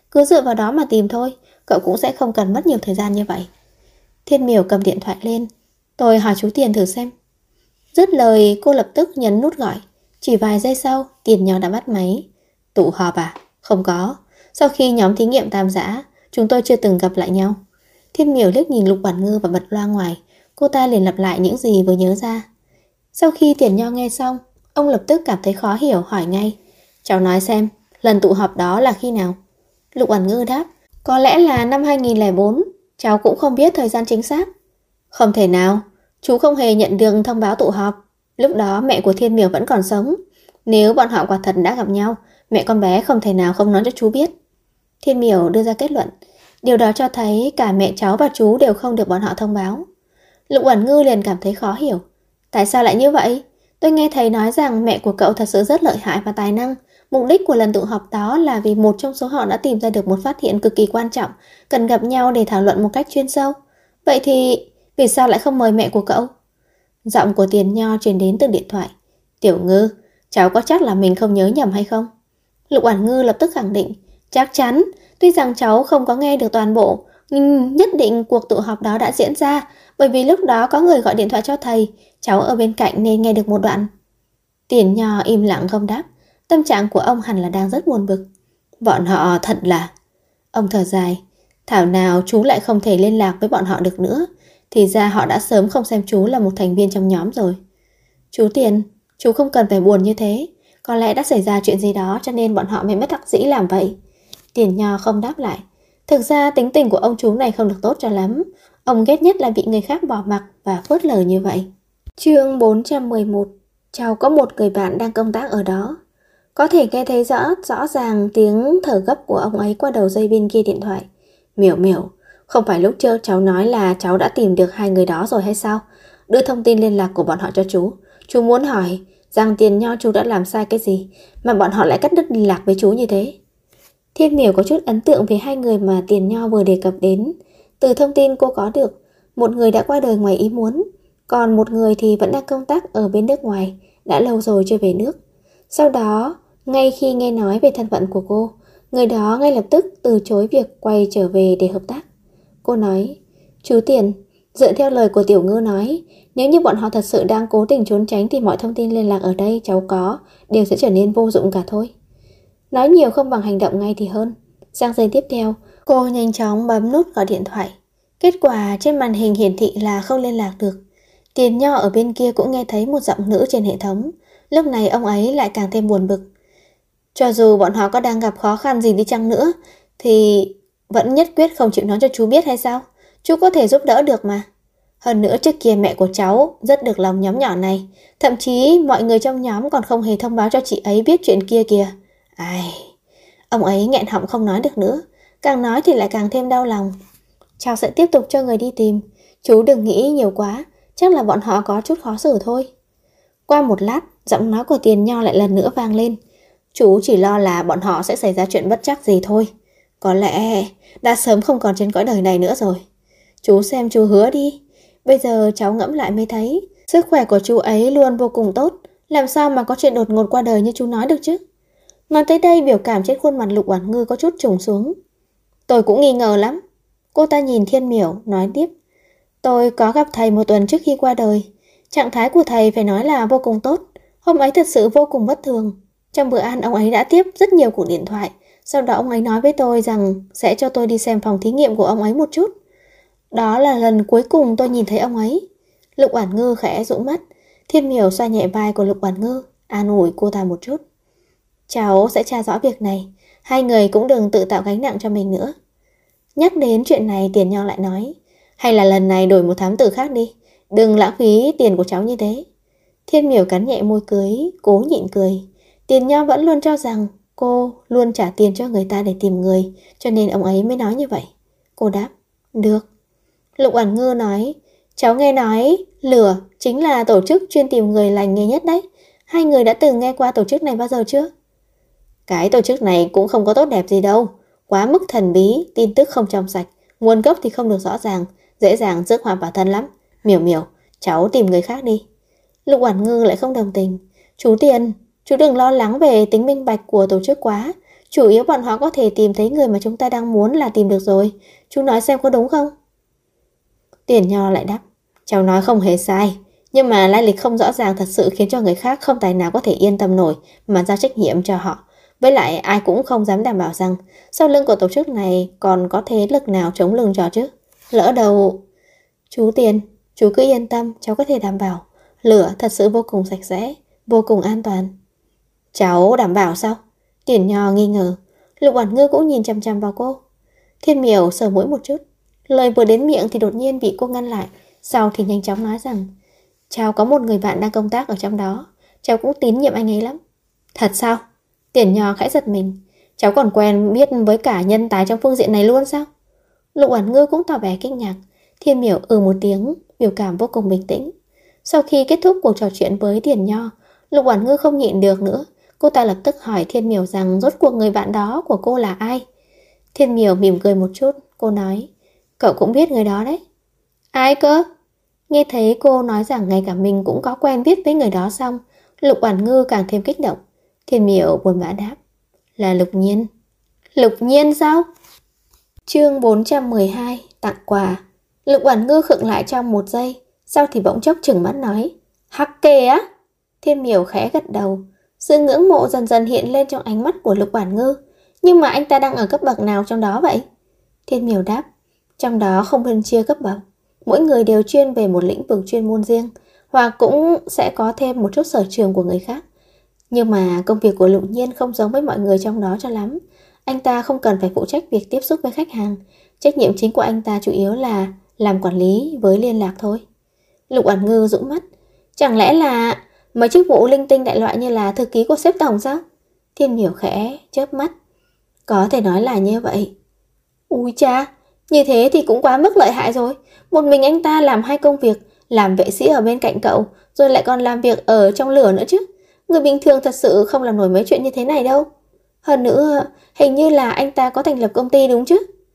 Cứ dựa vào đó mà tìm thôi, cậu cũng sẽ không cần mất nhiều thời gian như vậy. Thiên Miểu cầm điện thoại lên. Tôi hỏi chú Tiền thử xem. Dứt lời cô lập tức nhấn nút gọi. Chỉ vài giây sau, Tiền Nho đã bắt máy. Tụ họp à? Không có. Sau khi nhóm thí nghiệm tam giã, chúng tôi chưa từng gặp lại nhau. Thiên Miểu liếc nhìn Lục Quản Ngư và bật loa ngoài. Cô ta liền lặp lại những gì vừa nhớ ra. Sau khi Tiền Nho nghe xong, ông lập tức cảm thấy khó hiểu, hỏi ngay. Cháu nói xem, lần tụ họp đó là khi nào? Lục Quản Ngư đáp. Có lẽ là năm 2004. Cháu cũng không biết thời gian chính xác. Không thể nào. Chú không hề nhận được thông báo tụ họp. Lúc đó mẹ của Thiên Miểu vẫn còn sống. Nếu bọn họ quả thật đã gặp nhau, mẹ con bé không thể nào không nói cho chú biết. Thiên Miểu đưa ra kết luận. Điều đó cho thấy cả mẹ cháu và chú đều không được bọn họ thông báo. Lục Uẩn Ngư liền cảm thấy khó hiểu. Tại sao lại như vậy? Tôi nghe thầy nói rằng mẹ của cậu thật sự rất lợi hại và tài năng. Mục đích của lần tụ họp đó là vì một trong số họ đã tìm ra được một phát hiện cực kỳ quan trọng, cần gặp nhau để thảo luận một cách chuyên sâu. Vậy thì vì sao lại không mời mẹ của cậu? Giọng của Tiền Nho truyền đến từ điện thoại. Tiểu Ngư, cháu có chắc là mình không nhớ nhầm hay không? Lục Uẩn Ngư lập tức khẳng định. Chắc chắn, tuy rằng cháu không có nghe được toàn bộ, nhưng nhất định cuộc tụ họp đó đã diễn ra, bởi vì lúc đó có người gọi điện thoại cho thầy, cháu ở bên cạnh nên nghe được một đoạn. Tiền Nho im lặng không đáp. Tâm trạng của ông hẳn là đang rất buồn bực. Bọn họ thật là... Ông thở dài. Thảo nào chú lại không thể liên lạc với bọn họ được nữa. Thì ra họ đã sớm không xem chú là một thành viên trong nhóm rồi. Chú Tiền, chú không cần phải buồn như thế. Có lẽ đã xảy ra chuyện gì đó cho nên bọn họ mới bất đắc dĩ làm vậy. Tiền Nho không đáp lại. Thực ra tính tình của ông chú này không được tốt cho lắm. Ông ghét nhất là bị người khác bỏ mặc và phớt lờ như vậy. Chương 411. Cháu có một người bạn đang công tác ở đó. Có thể nghe thấy rõ ràng tiếng thở gấp của ông ấy qua đầu dây bên kia điện thoại. Miểu Miểu, không phải lúc trước cháu nói là cháu đã tìm được hai người đó rồi hay sao? Đưa thông tin liên lạc của bọn họ cho chú. Chú muốn hỏi rằng Tiền Nho chú đã làm sai cái gì mà bọn họ lại cắt đứt liên lạc với chú như thế. Thiên Miểu có chút ấn tượng về hai người mà Tiền Nho vừa đề cập đến. Từ thông tin cô có được, một người đã qua đời ngoài ý muốn, còn một người thì vẫn đang công tác ở bên nước ngoài, đã lâu rồi chưa về nước. Sau đó, ngay khi nghe nói về thân phận của cô, người đó ngay lập tức từ chối việc quay trở về để hợp tác. Cô nói, chú Tiền, dựa theo lời của Tiểu Ngư nói, nếu như bọn họ thật sự đang cố tình trốn tránh thì mọi thông tin liên lạc ở đây cháu có đều sẽ trở nên vô dụng cả thôi. Nói nhiều không bằng hành động ngay thì hơn. Sang giây tiếp theo, cô nhanh chóng bấm nút gọi điện thoại. Kết quả trên màn hình hiển thị là không liên lạc được. Tiền Nho ở bên kia cũng nghe thấy một giọng nữ trên hệ thống. Lúc này ông ấy lại càng thêm buồn bực. Cho dù bọn họ có đang gặp khó khăn gì đi chăng nữa, thì vẫn nhất quyết không chịu nói cho chú biết hay sao? Chú có thể giúp đỡ được mà. Hơn nữa trước kia mẹ của cháu rất được lòng nhóm nhỏ này. Thậm chí mọi người trong nhóm còn không hề thông báo cho chị ấy biết chuyện kia kìa. Ai... Ông ấy nghẹn họng không nói được nữa. Càng nói thì lại càng thêm đau lòng. Cháu sẽ tiếp tục cho người đi tìm. Chú đừng nghĩ nhiều quá. Chắc là bọn họ có chút khó xử thôi. Qua một lát, giọng nói của Tiền Nho lại lần nữa vang lên. Chú chỉ lo là bọn họ sẽ xảy ra chuyện bất trắc gì thôi. Có lẽ đã sớm không còn trên cõi đời này nữa rồi. Chú xem chú hứa đi. Bây giờ cháu ngẫm lại mới thấy sức khỏe của chú ấy luôn vô cùng tốt. Làm sao mà có chuyện đột ngột qua đời như chú nói được chứ? Nói tới đây biểu cảm trên khuôn mặt Lục Uẩn Ngư có chút trùng xuống. Tôi cũng nghi ngờ lắm. Cô ta nhìn Thiên Miểu nói tiếp. Tôi có gặp thầy một tuần trước khi qua đời. Trạng thái của thầy phải nói là vô cùng tốt. Hôm ấy thật sự vô cùng bất thường. Trong bữa ăn ông ấy đã tiếp rất nhiều cuộc điện thoại. Sau đó ông ấy nói với tôi rằng sẽ cho tôi đi xem phòng thí nghiệm của ông ấy một chút. Đó là lần cuối cùng tôi nhìn thấy ông ấy. Lục Uẩn Ngư khẽ dụi mắt. Thiên Miểu xoa nhẹ vai của Lục Uẩn Ngư, an ủi cô ta một chút. Cháu sẽ tra rõ việc này. Hai người cũng đừng tự tạo gánh nặng cho mình nữa. Nhắc đến chuyện này Tiền Nho lại nói. Hay là lần này đổi một thám tử khác đi. Đừng lãng phí tiền của cháu như thế. Thiên Miểu cắn nhẹ môi cưới, cố nhịn cười. Tiền Nho vẫn luôn cho rằng cô luôn trả tiền cho người ta để tìm người, cho nên ông ấy mới nói như vậy. Cô đáp, được. Lục Uẩn Ngư nói, cháu nghe nói Lửa chính là tổ chức chuyên tìm người lành nghề nhất đấy. Hai người đã từng nghe qua tổ chức này bao giờ chưa? Cái tổ chức này cũng không có tốt đẹp gì đâu. Quá mức thần bí, tin tức không trong sạch, nguồn gốc thì không được rõ ràng, dễ dàng rước họa vào thân lắm. Miểu Miểu, cháu tìm người khác đi. Lục Uẩn Ngư lại không đồng tình. Chú Tiền, chú đừng lo lắng về tính minh bạch của tổ chức quá. Chủ yếu bọn họ có thể tìm thấy người mà chúng ta đang muốn là tìm được rồi. Chú nói xem có đúng không? Tiền Nho lại đáp, cháu nói không hề sai. Nhưng mà lai lịch không rõ ràng thật sự khiến cho người khác không tài nào có thể yên tâm nổi mà giao trách nhiệm cho họ. Với lại ai cũng không dám đảm bảo rằng sau lưng của tổ chức này còn có thế lực nào chống lưng cho chứ. Lỡ đầu... Chú Tiền, chú cứ yên tâm, cháu có thể đảm bảo. Lửa thật sự vô cùng sạch sẽ, vô cùng an toàn. Cháu đảm bảo sao? Tiền Nho nghi ngờ. Lục Oản Ngư cũng nhìn chằm chằm vào cô. Thiên Miểu sờ mũi một chút. Lời vừa đến miệng thì đột nhiên bị cô ngăn lại. Sau thì nhanh chóng nói rằng, cháu có một người bạn đang công tác ở trong đó. Cháu cũng tín nhiệm anh ấy lắm. Thật sao? Tiền Nho khẽ giật mình. Cháu còn quen biết với cả nhân tài trong phương diện này luôn sao? Lục Oản Ngư cũng tỏ vẻ kinh ngạc. Thiên Miểu một tiếng, biểu cảm vô cùng bình tĩnh. Sau khi kết thúc cuộc trò chuyện với Tiền Nho, Lục Oản Ngư không nhịn được nữa. Cô ta lập tức hỏi Thiên Miểu rằng rốt cuộc người bạn đó của cô là ai. Thiên Miểu mỉm cười một chút. Cô nói, cậu cũng biết người đó đấy. Ai cơ? Nghe thấy cô nói rằng ngay cả mình cũng có quen biết với người đó xong, Lục Oản Ngư càng thêm kích động. Thiên Miểu buồn bã đáp, là Lục Nhiên. Lục Nhiên sao? Chương 412, tặng quà. Lục Oản Ngư khựng lại trong một giây, sau thì bỗng chốc trừng mắt nói, Hắc Kê á? Thiên Miểu khẽ gật đầu. Sự ngưỡng mộ dần dần hiện lên trong ánh mắt của Lục Oản Ngư. Nhưng mà anh ta đang ở cấp bậc nào trong đó vậy? Thiên Miểu đáp, trong đó không phân chia cấp bậc. Mỗi người đều chuyên về một lĩnh vực chuyên môn riêng, hoặc cũng sẽ có thêm một chút sở trường của người khác. Nhưng mà công việc của Lục Nhiên không giống với mọi người trong đó cho lắm. Anh ta không cần phải phụ trách việc tiếp xúc với khách hàng. Trách nhiệm chính của anh ta chủ yếu là làm quản lý với liên lạc thôi. Lục Oản Ngư dũng mắt. Chẳng lẽ là mấy chức vụ linh tinh đại loại như là thư ký của sếp tổng sao? Thiên Miểu khẽ chớp mắt. Có thể nói là như vậy. Ui cha, như thế thì cũng quá mức lợi hại rồi. Một mình anh ta làm hai công việc, làm vệ sĩ ở bên cạnh cậu, rồi lại còn làm việc ở trong lửa nữa chứ. Người bình thường thật sự không làm nổi mấy chuyện như thế này đâu. Hơn nữa, hình như là anh ta có thành lập công ty đúng chứ?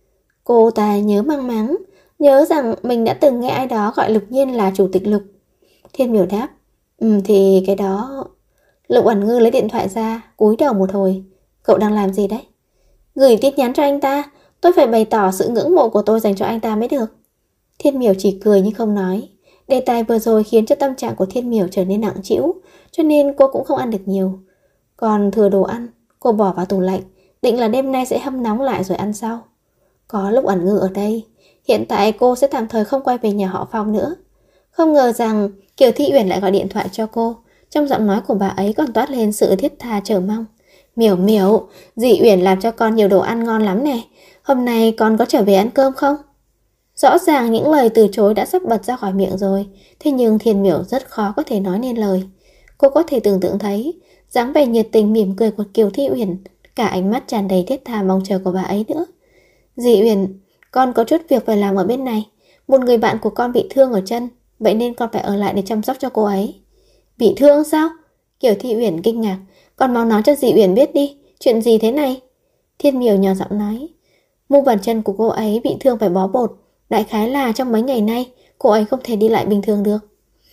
Cô ta nhớ mang máng, nhớ rằng mình đã từng nghe ai đó gọi Lục Nhiên là chủ tịch Lục. Thiên Miểu đáp, thì cái đó... Lục Oản Ngư lấy điện thoại ra, cúi đầu một hồi. Cậu đang làm gì đấy? Gửi tin nhắn cho anh ta. Tôi phải bày tỏ sự ngưỡng mộ của tôi dành cho anh ta mới được. Thiên Miểu chỉ cười nhưng không nói. Đề tài vừa rồi khiến cho tâm trạng của Thiên Miểu trở nên nặng trĩu, cho nên cô cũng không ăn được nhiều. Còn thừa đồ ăn, cô bỏ vào tủ lạnh, định là đêm nay sẽ hâm nóng lại rồi ăn sau. Có Lục Oản Ngư ở đây, hiện tại cô sẽ tạm thời không quay về nhà họ Phong nữa. Không ngờ rằng Kiều Thị Uyển lại gọi điện thoại cho cô. Trong giọng nói của bà ấy còn toát lên sự thiết tha chờ mong. Miểu Miểu, dì Uyển làm cho con nhiều đồ ăn ngon lắm nè. Hôm nay con có trở về ăn cơm không? Rõ ràng những lời từ chối đã sắp bật ra khỏi miệng rồi. Thế nhưng Thiên Miểu rất khó có thể nói nên lời. Cô có thể tưởng tượng thấy dáng vẻ nhiệt tình mỉm cười của Kiều Thị Uyển, cả ánh mắt tràn đầy thiết tha mong chờ của bà ấy nữa. Dì Uyển, con có chút việc phải làm ở bên này. Một người bạn của con bị thương ở chân, vậy nên con phải ở lại để chăm sóc cho cô ấy. Bị thương sao? Kiều Thị Uyển kinh ngạc. Con mau nói cho dì Uyển biết đi, chuyện gì thế này? Thiên Miểu nhỏ giọng nói, mu bàn chân của cô ấy bị thương phải bó bột. Đại khái là trong mấy ngày nay cô ấy không thể đi lại bình thường được.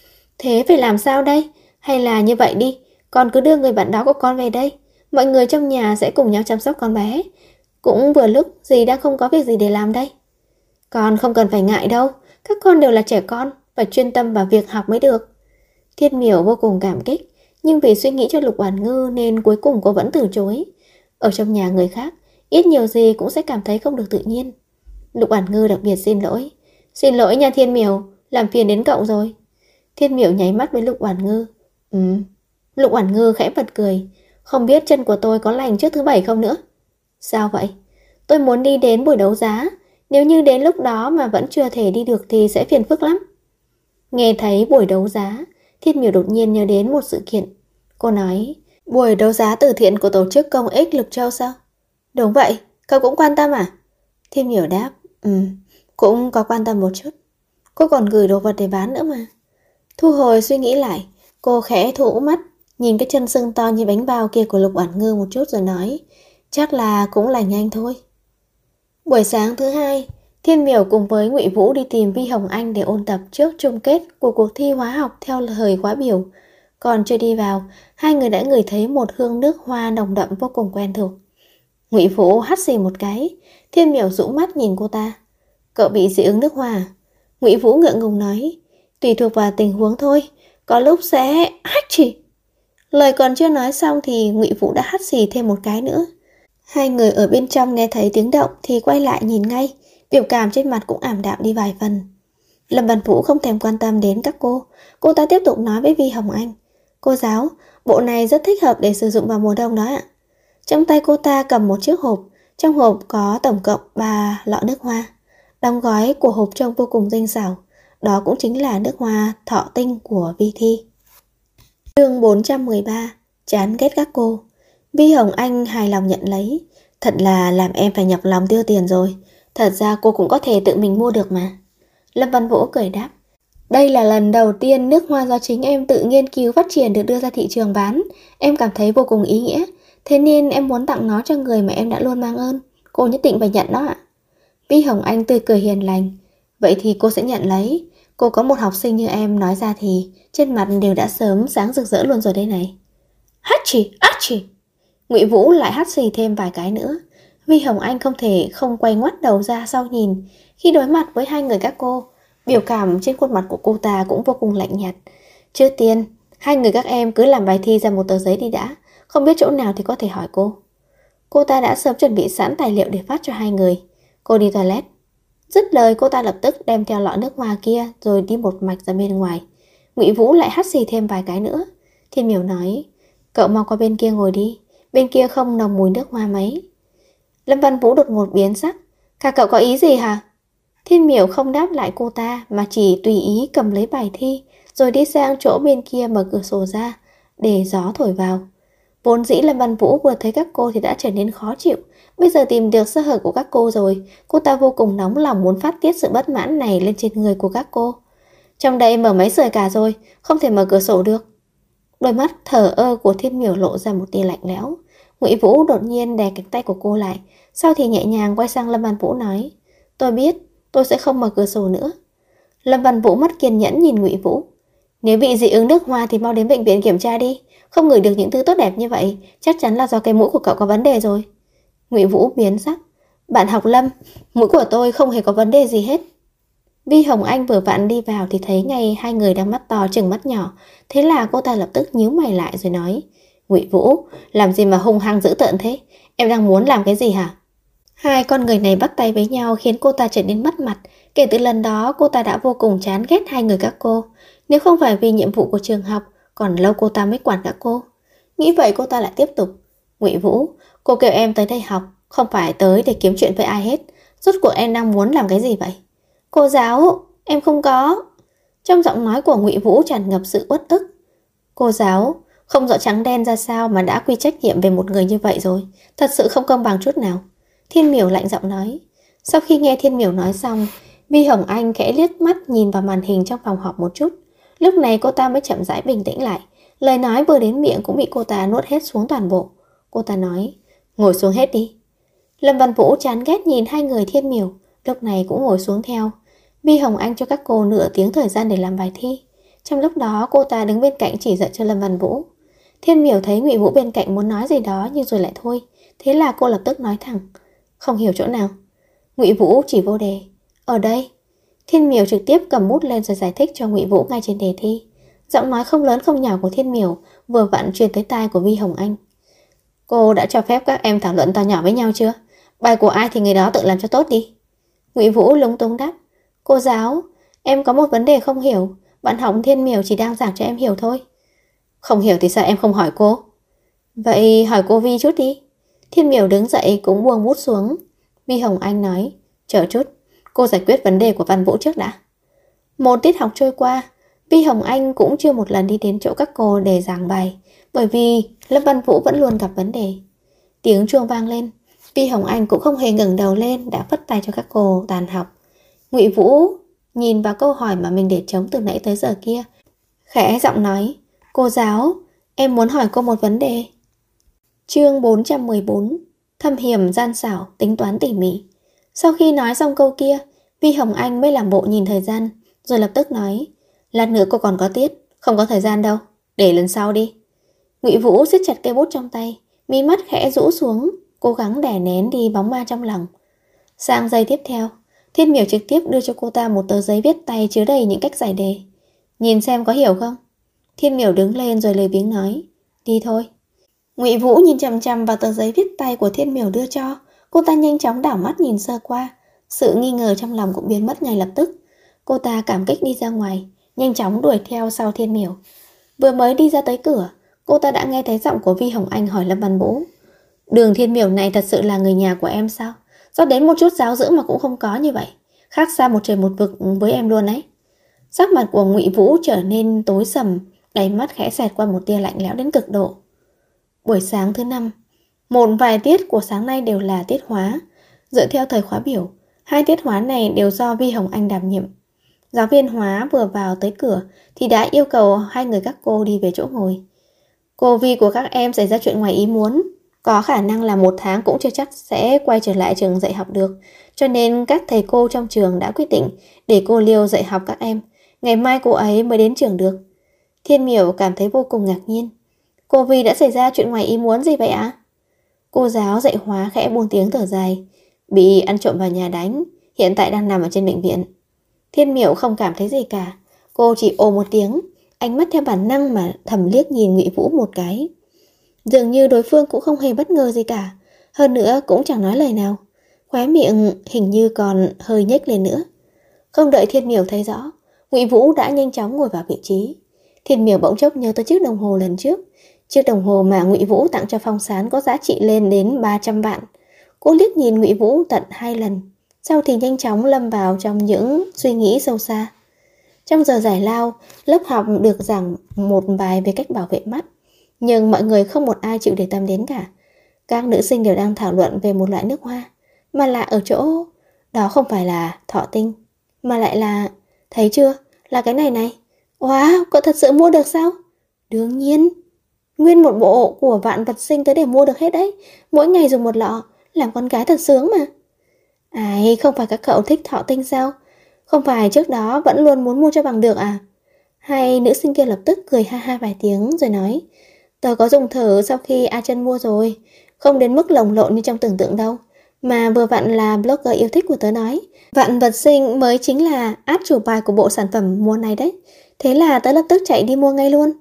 Thế phải làm sao đây? Hay là như vậy đi, con cứ đưa người bạn đó của con về đây. Mọi người trong nhà sẽ cùng nhau chăm sóc con bé. Cũng vừa lúc dì đang không có việc gì để làm đây. Con không cần phải ngại đâu. Các con đều là trẻ con, phải chuyên tâm vào việc học mới được. Thiên Miểu vô cùng cảm kích, nhưng vì suy nghĩ cho Lục Oản Ngư nên cuối cùng cô vẫn từ chối. Ở trong nhà người khác, ít nhiều gì cũng sẽ cảm thấy không được tự nhiên. Lục Oản Ngư đặc biệt xin lỗi. Xin lỗi nha Thiên Miểu, làm phiền đến cậu rồi. Thiên Miểu nháy mắt với Lục Oản Ngư. Lục Oản Ngư khẽ bật cười. Không biết chân của tôi có lành trước thứ bảy không nữa? Sao vậy? Tôi muốn đi đến buổi đấu giá. Nếu như đến lúc đó mà vẫn chưa thể đi được thì sẽ phiền phức lắm. Nghe thấy buổi đấu giá, Thiên Miểu đột nhiên nhớ đến một sự kiện. Cô nói, buổi đấu giá từ thiện của tổ chức công ích Lục Châu sao? Đúng vậy, cậu cũng quan tâm à? Thiên Miểu đáp, cũng có quan tâm một chút. Cô còn gửi đồ vật để bán nữa mà. Thu hồi suy nghĩ lại, cô khẽ thu mắt, nhìn cái chân sưng to như bánh bao kia của Lục Oản Ngư một chút rồi nói, chắc là cũng lành nhanh thôi. Buổi sáng thứ hai, Thiên Miểu cùng với Ngụy Vũ đi tìm Vi Hồng Anh để ôn tập trước chung kết của cuộc thi hóa học theo lời khóa biểu. Còn chưa đi vào, hai người đã ngửi thấy một hương nước hoa nồng đậm vô cùng quen thuộc. Ngụy Vũ hắt xì một cái. Thiên Miểu rũ mắt nhìn cô ta. Cậu bị dị ứng nước hoa à? Ngụy Vũ ngượng ngùng nói. Tùy thuộc vào tình huống thôi, có lúc sẽ hắt xì. Lời còn chưa nói xong thì Ngụy Vũ đã hắt xì thêm một cái nữa. Hai người ở bên trong nghe thấy tiếng động thì quay lại nhìn ngay, biểu cảm trên mặt cũng ảm đạm đi vài phần. Lâm Văn Vũ không thèm quan tâm đến các cô ta tiếp tục nói với Vi Hồng Anh. Cô giáo, bộ này rất thích hợp để sử dụng vào mùa đông đó ạ. Trong tay cô ta cầm một chiếc hộp, trong hộp có tổng cộng 3 lọ nước hoa. Đóng gói của hộp trông vô cùng tinh xảo, đó cũng chính là nước hoa thọ tinh của Vi Thi. Chương 413, chán ghét các cô. Vi Hồng Anh hài lòng nhận lấy. Thật là làm em phải nhọc lòng tiêu tiền rồi. Thật ra cô cũng có thể tự mình mua được mà. Lâm Văn Vũ cười đáp. Đây là lần đầu tiên nước hoa do chính em tự nghiên cứu phát triển được đưa ra thị trường bán. Em cảm thấy vô cùng ý nghĩa. Thế nên em muốn tặng nó cho người mà em đã luôn mang ơn. Cô nhất định phải nhận nó ạ. Vi Hồng Anh tươi cười hiền lành. Vậy thì cô sẽ nhận lấy. Cô có một học sinh như em nói ra thì trên mặt đều đã sớm sáng rực rỡ luôn rồi đây này. Hachi, hachi. Ngụy Vũ lại hắt xì thêm vài cái nữa. Vi Hồng Anh không thể không quay ngoắt đầu ra sau nhìn. Khi đối mặt với hai người các cô, biểu cảm trên khuôn mặt của cô ta cũng vô cùng lạnh nhạt. Trước tiên, hai người các em cứ làm bài thi ra một tờ giấy đi đã. Không biết chỗ nào thì có thể hỏi cô. Cô ta đã sớm chuẩn bị sẵn tài liệu để phát cho hai người. Cô đi toilet. Dứt lời cô ta lập tức đem theo lọ nước hoa kia rồi đi một mạch ra bên ngoài. Ngụy Vũ lại hắt xì thêm vài cái nữa. Thiên Miểu nói, cậu mau qua bên kia ngồi đi. Bên kia không nồng mùi nước hoa mấy. Lâm Văn Vũ đột ngột biến sắc. Cả cậu có ý gì hả? Thiên Miểu không đáp lại cô ta mà chỉ tùy ý cầm lấy bài thi rồi đi sang chỗ bên kia mở cửa sổ ra để gió thổi vào. Vốn dĩ Lâm Văn Vũ vừa thấy các cô thì đã trở nên khó chịu. Bây giờ tìm được sơ hở của các cô rồi, cô ta vô cùng nóng lòng muốn phát tiết sự bất mãn này lên trên người của các cô. Trong đây mở máy sưởi cả rồi, không thể mở cửa sổ được. Đôi mắt thờ ơ của Thiên Miểu lộ ra một tia lạnh lẽo. Ngụy Vũ đột nhiên đè cánh tay của cô lại, sau thì nhẹ nhàng quay sang Lâm Văn Vũ nói, tôi biết, tôi sẽ không mở cửa sổ nữa. Lâm Văn Vũ mất kiên nhẫn nhìn Ngụy Vũ. Nếu bị dị ứng nước hoa thì mau đến bệnh viện kiểm tra đi. Không ngửi được những thứ tốt đẹp như vậy, chắc chắn là do cái mũi của cậu có vấn đề rồi. Ngụy Vũ biến sắc. Bạn học Lâm, mũi của tôi không hề có vấn đề gì hết. Vi Hồng Anh vừa vặn đi vào thì thấy ngay hai người đang mắt to chừng mắt nhỏ. Thế là cô ta lập tức nhíu mày lại rồi nói, Ngụy Vũ, làm gì mà hung hăng dữ tợn thế? Em đang muốn làm cái gì hả? Hai con người này bắt tay với nhau khiến cô ta trở nên mất mặt. Kể từ lần đó cô ta đã vô cùng chán ghét hai người các cô. Nếu không phải vì nhiệm vụ của trường học, còn lâu cô ta mới quản các cô. Nghĩ vậy cô ta lại tiếp tục. Ngụy Vũ, cô kêu em tới đây học, không phải tới để kiếm chuyện với ai hết. Rốt cuộc em đang muốn làm cái gì vậy? Cô giáo, em không có. Trong giọng nói của Ngụy Vũ tràn ngập sự uất ức. Cô giáo, không rõ trắng đen ra sao mà đã quy trách nhiệm về một người như vậy rồi. Thật sự không công bằng chút nào. Thiên Miểu lạnh giọng nói. Sau khi nghe Thiên Miểu nói xong, Vi Hồng Anh khẽ liếc mắt nhìn vào màn hình trong phòng họp một chút. Lúc này cô ta mới chậm rãi bình tĩnh lại. Lời nói vừa đến miệng cũng bị cô ta nuốt hết xuống toàn bộ. Cô ta nói, ngồi xuống hết đi. Lâm Văn Vũ chán ghét nhìn hai người Thiên Miểu, lúc này cũng ngồi xuống theo. Vi Hồng Anh cho các cô nửa tiếng thời gian để làm bài thi. Trong lúc đó cô ta đứng bên cạnh chỉ dạy cho Lâm Văn Vũ. Thiên Miểu thấy Ngụy Vũ bên cạnh muốn nói gì đó nhưng rồi lại thôi. Thế là cô lập tức nói thẳng, không hiểu chỗ nào. Ngụy Vũ chỉ vô đề, ở đây. Thiên Miểu trực tiếp cầm bút lên rồi giải thích cho Ngụy Vũ ngay trên đề thi. Giọng nói không lớn không nhỏ của Thiên Miểu vừa vặn truyền tới tai của Vi Hồng Anh. Cô đã cho phép các em thảo luận to nhỏ với nhau chưa? Bài của ai thì người đó tự làm cho tốt đi. Ngụy Vũ lúng túng đáp, cô giáo, em có một vấn đề không hiểu. Bạn học Thiên Miểu chỉ đang giảng cho em hiểu thôi. Không hiểu thì sao em không hỏi cô? Vậy hỏi cô Vi chút đi. Thiên Miểu đứng dậy cũng buông bút xuống. Vi Hồng Anh nói, chờ chút, cô giải quyết vấn đề của Văn Vũ trước đã. Một tiết học trôi qua, Vi Hồng Anh cũng chưa một lần đi đến chỗ các cô để giảng bài, bởi vì Lâm Văn Vũ vẫn luôn gặp vấn đề. Tiếng chuông vang lên, Vi Hồng Anh cũng không hề ngẩng đầu lên đã phất tay cho các cô tàn học. Ngụy Vũ nhìn vào câu hỏi mà mình để trống từ nãy tới giờ kia, khẽ giọng nói, cô giáo, em muốn hỏi cô một vấn đề. Chương 414, thâm hiểm gian xảo, tính toán tỉ mỉ. Sau khi nói xong câu kia, Vi Hồng Anh mới làm bộ nhìn thời gian, rồi lập tức nói, lát nữa cô còn có tiết, không có thời gian đâu, để lần sau đi. Ngụy Vũ siết chặt cây bút trong tay, mí mắt khẽ rũ xuống. cố gắng đè nén đi bóng ma trong lòng. Sang giây tiếp theo, Thiên Miểu trực tiếp đưa cho cô ta một tờ giấy viết tay chứa đầy những cách giải đề. Nhìn xem có hiểu không? Thiên Miểu đứng lên rồi lười biếng nói, đi thôi. Ngụy Vũ nhìn chằm chằm vào tờ giấy viết tay của Thiên Miểu đưa cho. Cô ta nhanh chóng đảo mắt nhìn sơ qua. Sự nghi ngờ trong lòng cũng biến mất ngay lập tức. Cô ta cảm kích đi ra ngoài, nhanh chóng đuổi theo sau Thiên Miểu. Vừa mới đi ra tới cửa, cô ta đã nghe thấy giọng của Vi Hồng Anh hỏi Lâm Văn Vũ, Đường Thiên Miểu này thật sự là người nhà của em sao? Do đến một chút giáo dưỡng mà cũng không có như vậy, khác xa một trời một vực với em luôn ấy. Sắc mặt của Ngụy Vũ trở nên tối sầm, đáy mắt khẽ xẹt qua một tia lạnh lẽo đến cực độ. Buổi sáng thứ 5, một vài tiết của sáng nay đều là tiết hóa. Dựa theo thời khóa biểu, 2 tiết hóa này đều do Vi Hồng Anh đảm nhiệm. Giáo viên hóa vừa vào tới cửa thì đã yêu cầu 2 người các cô đi về chỗ ngồi. Cô Vi của các em xảy ra chuyện ngoài ý muốn, có khả năng là 1 tháng cũng chưa chắc sẽ quay trở lại trường dạy học được, cho nên các thầy cô trong trường đã quyết định để cô Liêu dạy học các em. Ngày mai cô ấy mới đến trường được. Thiên Miểu cảm thấy vô cùng ngạc nhiên. Cô Vi đã xảy ra chuyện ngoài ý muốn gì vậy ạ? Cô giáo dạy hóa khẽ buông tiếng thở dài. Bị ăn trộm vào nhà đánh, hiện tại đang nằm ở trên bệnh viện. Thiên Miểu không cảm thấy gì cả. Cô chỉ ồ một tiếng, ánh mắt theo bản năng mà thầm liếc nhìn Ngụy Vũ một cái. Dường như đối phương cũng không hề bất ngờ gì cả. Hơn nữa cũng chẳng nói lời nào. Khóe miệng hình như còn hơi nhếch lên nữa. Không đợi Thiên Miểu thấy rõ, Ngụy Vũ đã nhanh chóng ngồi vào vị trí. Thiên Miểu bỗng chốc nhớ tới chiếc đồng hồ lần trước. Chiếc đồng hồ mà Ngụy Vũ tặng cho Phong Sán có giá trị lên đến 300 vạn. Cô liếc nhìn Ngụy Vũ tận 2 lần, sau thì nhanh chóng lâm vào trong những suy nghĩ sâu xa. Trong giờ giải lao, lớp học được giảng một bài về cách bảo vệ mắt, nhưng mọi người không một ai chịu để tâm đến cả. Các nữ sinh đều đang thảo luận về một loại nước hoa, mà lạ ở chỗ đó không phải là thọ tinh, mà lại là, thấy chưa, là cái này này. Wow, cậu thật sự mua được sao? Đương nhiên, nguyên một bộ của Vạn Vật Sinh tới để mua được hết đấy. Mỗi ngày dùng một lọ, làm con gái thật sướng mà. Ai, không phải các cậu thích thọ tinh sao? Không phải trước đó vẫn luôn muốn mua cho bằng được à? Hai nữ sinh kia lập tức cười ha ha vài tiếng rồi nói, tớ có dùng thử sau khi A Chân mua rồi, không đến mức lồng lộn như trong tưởng tượng đâu. Mà vừa vặn là blogger yêu thích của tớ nói, Vạn Vật Sinh mới chính là át chủ bài của bộ sản phẩm mùa này đấy. Thế là tớ lập tức chạy đi mua ngay luôn.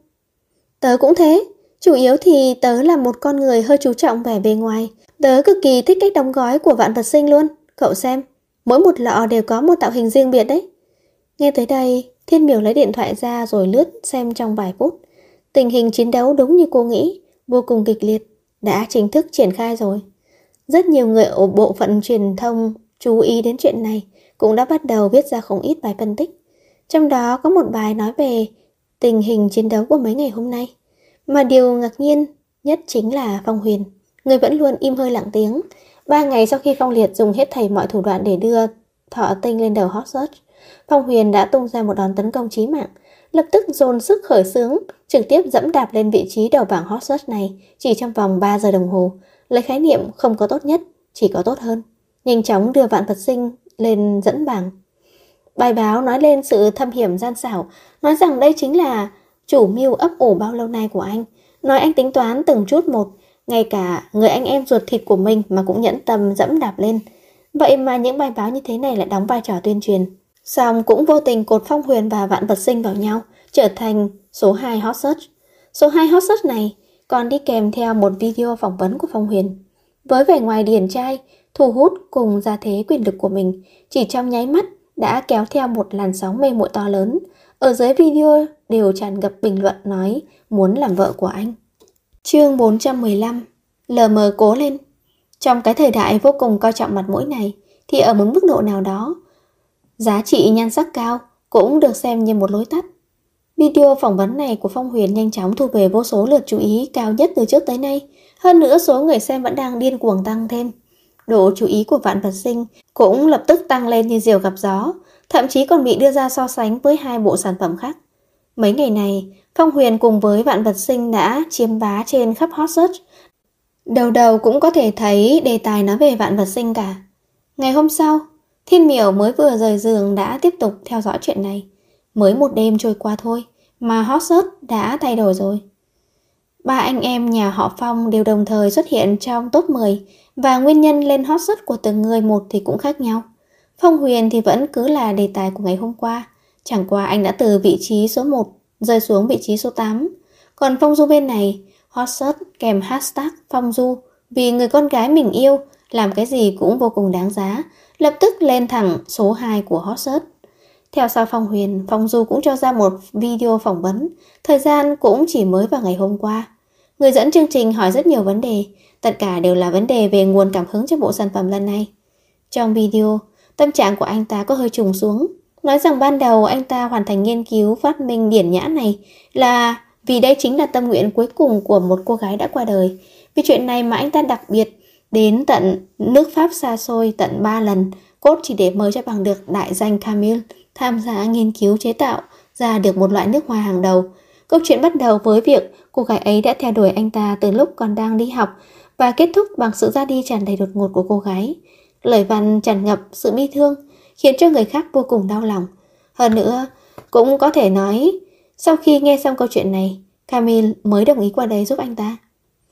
Tớ cũng thế, chủ yếu thì tớ là một con người hơi chú trọng vẻ bề ngoài. Tớ cực kỳ thích cách đóng gói của Vạn Vật Sinh luôn. Cậu xem, mỗi một lọ đều có một tạo hình riêng biệt đấy. Nghe tới đây, Thiên Miểu lấy điện thoại ra rồi lướt xem trong vài phút. Tình hình chiến đấu đúng như cô nghĩ, vô cùng kịch liệt, đã chính thức triển khai rồi. Rất nhiều người ở bộ phận truyền thông chú ý đến chuyện này, cũng đã bắt đầu viết ra không ít bài phân tích. Trong đó có một bài nói về tình hình chiến đấu của mấy ngày hôm nay. Mà điều ngạc nhiên nhất chính là Phong Huyền. Người vẫn luôn im hơi lặng tiếng. 3 ngày sau khi Phong Liệt dùng hết thảy mọi thủ đoạn để đưa thọ tinh lên đầu hot search, Phong Huyền đã tung ra một đòn tấn công chí mạng, lập tức dồn sức khởi xướng, trực tiếp dẫm đạp lên vị trí đầu bảng hot search này chỉ trong vòng 3 giờ đồng hồ. Lấy khái niệm không có tốt nhất, chỉ có tốt hơn, nhanh chóng đưa Vạn Vật Sinh lên dẫn bảng. Bài báo nói lên sự thâm hiểm gian xảo, nói rằng đây chính là chủ mưu ấp ủ bao lâu nay của anh, nói anh tính toán từng chút một, ngay cả người anh em ruột thịt của mình mà cũng nhẫn tâm dẫm đạp lên. Vậy mà những bài báo như thế này lại đóng vai trò tuyên truyền, song cũng vô tình cột Phong Huyền và Vạn Vật Sinh vào nhau, trở thành số 2 hot search. Số 2 hot search này còn đi kèm theo một video phỏng vấn của Phong Huyền. Với vẻ ngoài điển trai, thu hút cùng gia thế quyền lực của mình, chỉ trong nháy mắt đã kéo theo một làn sóng mê muội to lớn. Ở dưới video đều tràn ngập bình luận nói muốn làm vợ của anh. Chương 415. Lờ mờ cố lên. Trong cái thời đại vô cùng coi trọng mặt mũi này, thì ở một mức độ nào đó, giá trị nhan sắc cao cũng được xem như một lối tắt. Video phỏng vấn này của Phong Huyền nhanh chóng thu về vô số lượt chú ý cao nhất từ trước tới nay. Hơn nữa số người xem vẫn đang điên cuồng tăng thêm. Độ chú ý của Vạn Vật Sinh cũng lập tức tăng lên như diều gặp gió, thậm chí còn bị đưa ra so sánh với 2 bộ sản phẩm khác. Mấy ngày này, Phong Huyền cùng với Vạn Vật Sinh đã chiếm bá trên khắp hot search. Đầu đầu cũng có thể thấy đề tài nói về Vạn Vật Sinh cả. Ngày hôm sau, Thiên Miểu mới vừa rời giường đã tiếp tục theo dõi chuyện này. Mới một đêm trôi qua thôi mà hot search đã thay đổi rồi. Ba anh em nhà họ Phong đều đồng thời xuất hiện trong top 10 và nguyên nhân lên hot search của từng người một thì cũng khác nhau. Phong Huyền thì vẫn cứ là đề tài của ngày hôm qua, chẳng qua anh đã từ vị trí số 1 rơi xuống vị trí số 8. Còn Phong Du bên này, hot search kèm hashtag Phong Du vì người con gái mình yêu làm cái gì cũng vô cùng đáng giá, lập tức lên thẳng số 2 của hot search. Theo sau Phong Huyền, Phong Du cũng cho ra một video phỏng vấn, thời gian cũng chỉ mới vào ngày hôm qua. Người dẫn chương trình hỏi rất nhiều vấn đề, tất cả đều là vấn đề về nguồn cảm hứng cho bộ sản phẩm lần này. Trong video, tâm trạng của anh ta có hơi trùng xuống, nói rằng ban đầu anh ta hoàn thành nghiên cứu phát minh điển nhã này là vì đây chính là tâm nguyện cuối cùng của một cô gái đã qua đời. Vì chuyện này mà anh ta đặc biệt đến tận nước Pháp xa xôi tận 3 lần, cốt chỉ để mời cho bằng được đại danh Camille tham gia nghiên cứu chế tạo ra được một loại nước hoa hàng đầu. Câu chuyện bắt đầu với việc cô gái ấy đã theo đuổi anh ta từ lúc còn đang đi học và kết thúc bằng sự ra đi tràn đầy đột ngột của cô gái. Lời văn tràn ngập sự bi thương, khiến cho người khác vô cùng đau lòng. Hơn nữa, cũng có thể nói, sau khi nghe xong câu chuyện này, Camille mới đồng ý qua đây giúp anh ta.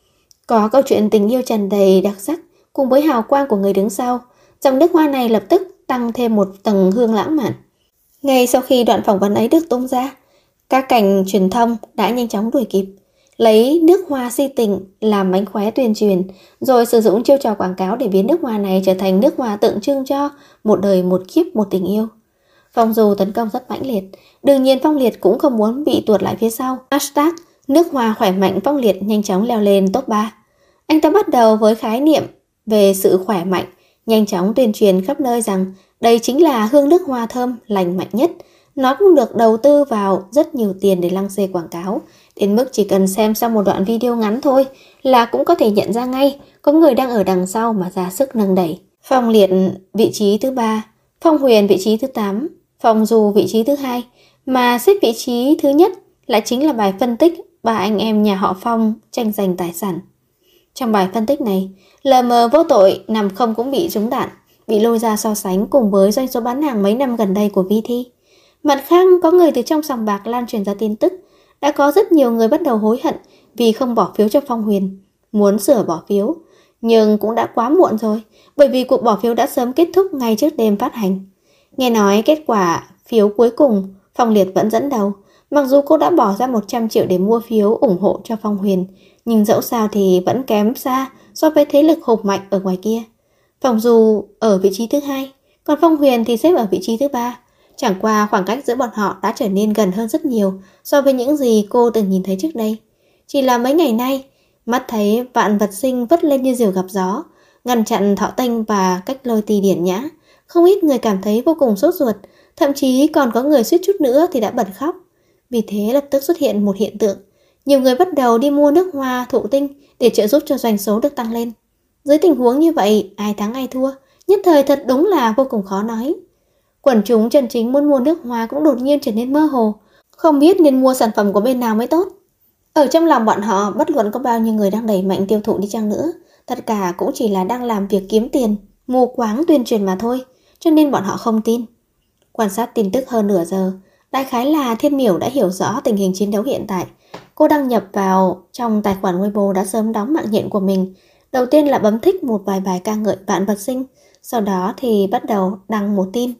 Có câu chuyện tình yêu tràn đầy đặc sắc cùng với hào quang của người đứng sau, dòng nước hoa này lập tức tăng thêm một tầng hương lãng mạn. Ngay sau khi đoạn phỏng vấn ấy được tung ra, các kênh truyền thông đã nhanh chóng đuổi kịp, lấy nước hoa si tình làm mánh khóe tuyên truyền, rồi sử dụng chiêu trò quảng cáo để biến nước hoa này trở thành nước hoa tượng trưng cho một đời một kiếp một tình yêu. Phong Du tấn công rất mãnh liệt, đương nhiên Phong Liệt cũng không muốn bị tuột lại phía sau. Hashtag nước hoa khỏe mạnh Phong Liệt nhanh chóng leo lên top 3. Anh ta bắt đầu với khái niệm về sự khỏe mạnh, nhanh chóng tuyên truyền khắp nơi rằng đây chính là hương nước hoa thơm lành mạnh nhất. Nó cũng được đầu tư vào rất nhiều tiền để lăng xê quảng cáo, đến mức chỉ cần xem xong một đoạn video ngắn thôi là cũng có thể nhận ra ngay có người đang ở đằng sau mà ra sức nâng đẩy. Phong Liệt vị trí thứ 3, Phong Huyền vị trí thứ 8, Phong Du vị trí thứ 2, mà xếp vị trí thứ nhất lại chính là bài phân tích ba anh em nhà họ Phong tranh giành tài sản. Trong bài phân tích này, LM vô tội nằm không cũng bị trúng đạn, bị lôi ra so sánh cùng với doanh số bán hàng mấy năm gần đây của VT. Mặt khác, có người từ trong sòng bạc lan truyền ra tin tức, đã có rất nhiều người bắt đầu hối hận vì không bỏ phiếu cho Phong Huyền, muốn sửa bỏ phiếu, nhưng cũng đã quá muộn rồi, bởi vì cuộc bỏ phiếu đã sớm kết thúc ngay trước đêm phát hành. Nghe nói kết quả phiếu cuối cùng, Phong Liệt vẫn dẫn đầu, mặc dù cô đã bỏ ra 100 triệu để mua phiếu ủng hộ cho Phong Huyền, nhưng dẫu sao thì vẫn kém xa so với thế lực hùng mạnh ở ngoài kia. Phong Du ở vị trí thứ 2, còn Phong Huyền thì xếp ở vị trí thứ 3. Chẳng qua khoảng cách giữa bọn họ đã trở nên gần hơn rất nhiều so với những gì cô từng nhìn thấy trước đây. Chỉ là mấy ngày nay, mắt thấy vạn vật sinh vất lên như diều gặp gió, ngăn chặn Thọ Tênh và cách lôi tì điển nhã. Không ít người cảm thấy vô cùng sốt ruột, thậm chí còn có người suýt chút nữa thì đã bật khóc. Vì thế lập tức xuất hiện một hiện tượng, nhiều người bắt đầu đi mua nước hoa thụ tinh để trợ giúp cho doanh số được tăng lên. Dưới tình huống như vậy, ai thắng ai thua, nhất thời thật đúng là vô cùng khó nói. Quần chúng chân chính muốn mua nước hoa cũng đột nhiên trở nên mơ hồ, không biết nên mua sản phẩm của bên nào mới tốt. Ở trong lòng bọn họ, bất luận có bao nhiêu người đang đẩy mạnh tiêu thụ đi chăng nữa, tất cả cũng chỉ là đang làm việc kiếm tiền, mù quáng tuyên truyền mà thôi, cho nên bọn họ không tin. Quan sát tin tức hơn nửa giờ, đại khái là Thiên Miểu đã hiểu rõ tình hình chiến đấu hiện tại. Cô đăng nhập vào trong tài khoản Weibo đã sớm đóng mạng nhện của mình. Đầu tiên là bấm thích một vài bài ca ngợi vạn vật sinh, sau đó thì bắt đầu đăng một tin.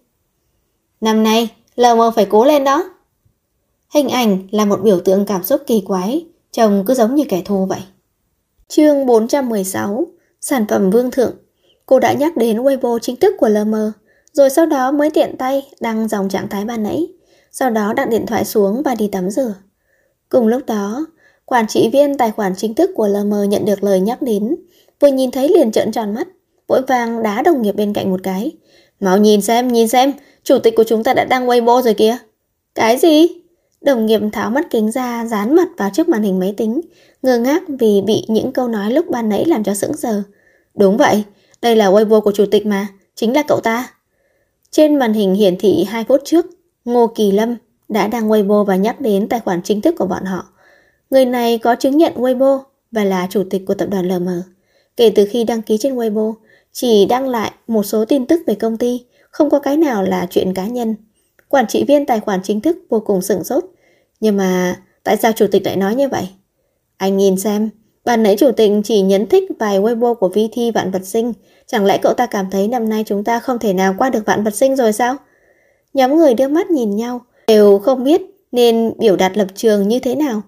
Năm nay, LM phải cố lên đó. Hình ảnh là một biểu tượng cảm xúc kỳ quái, trông cứ giống như kẻ thù vậy. Chương 416, sản phẩm vương thượng. Cô đã nhắc đến Weibo chính thức của LM, rồi sau đó mới tiện tay đăng dòng trạng thái ban nãy, sau đó đặt điện thoại xuống và đi tắm rửa. Cùng lúc đó, quản trị viên tài khoản chính thức của LM nhận được lời nhắc đến, vừa nhìn thấy liền trợn tròn mắt, vội vàng đá đồng nghiệp bên cạnh một cái. Mau nhìn xem, chủ tịch của chúng ta đã đăng Weibo rồi kìa. Cái gì? Đồng nghiệp tháo mắt kính ra, dán mặt vào trước màn hình máy tính, ngơ ngác vì bị những câu nói lúc ban nãy làm cho sững sờ. Đúng vậy, đây là Weibo của chủ tịch mà, chính là cậu ta. Trên màn hình hiển thị 2 phút trước, Ngô Kỳ Lâm đã đăng Weibo và nhắc đến tài khoản chính thức của bọn họ. Người này có chứng nhận Weibo và là chủ tịch của tập đoàn LM. Kể từ khi đăng ký trên Weibo, chỉ đăng lại một số tin tức về công ty, không có cái nào là chuyện cá nhân. Quản trị viên tài khoản chính thức vô cùng sửng sốt. Nhưng mà tại sao chủ tịch lại nói như vậy? Anh nhìn xem, ban nãy chủ tịch chỉ nhấn thích vài Weibo của vi thi Vạn Vật Sinh. Chẳng lẽ cậu ta cảm thấy năm nay chúng ta không thể nào qua được Vạn Vật Sinh rồi sao? Nhóm người đưa mắt nhìn nhau, đều không biết nên biểu đạt lập trường như thế nào,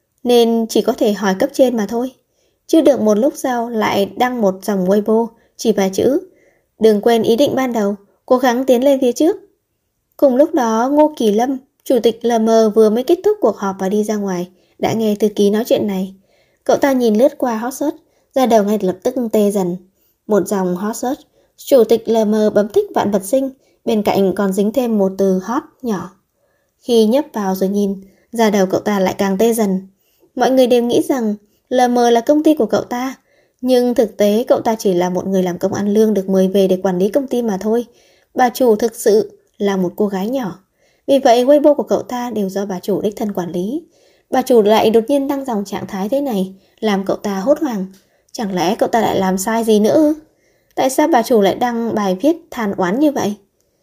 nên chỉ có thể hỏi cấp trên mà thôi. Chưa được một lúc sau lại đăng một dòng Weibo, chỉ vài chữ: đừng quên ý định ban đầu, cố gắng tiến lên phía trước. Cùng lúc đó, Ngô Kỳ Lâm, chủ tịch LM vừa mới kết thúc cuộc họp và đi ra ngoài, đã nghe thư ký nói chuyện này. Cậu ta nhìn lướt qua hot search, da đầu ngay lập tức tê dần. Một dòng hot search, chủ tịch LM bấm thích Vạn Vật Sinh, bên cạnh còn dính thêm một từ hot nhỏ. Khi nhấp vào rồi nhìn, da đầu cậu ta lại càng tê dần. Mọi người đều nghĩ rằng LM là công ty của cậu ta, nhưng thực tế cậu ta chỉ là một người làm công ăn lương được mời về để quản lý công ty mà thôi. Bà chủ thực sự là một cô gái nhỏ. Vì vậy Weibo của cậu ta đều do bà chủ đích thân quản lý. Bà chủ lại đột nhiên đăng dòng trạng thái thế này, làm cậu ta hốt hoảng. Chẳng lẽ cậu ta lại làm sai gì nữa ư? Tại sao bà chủ lại đăng bài viết than oán như vậy?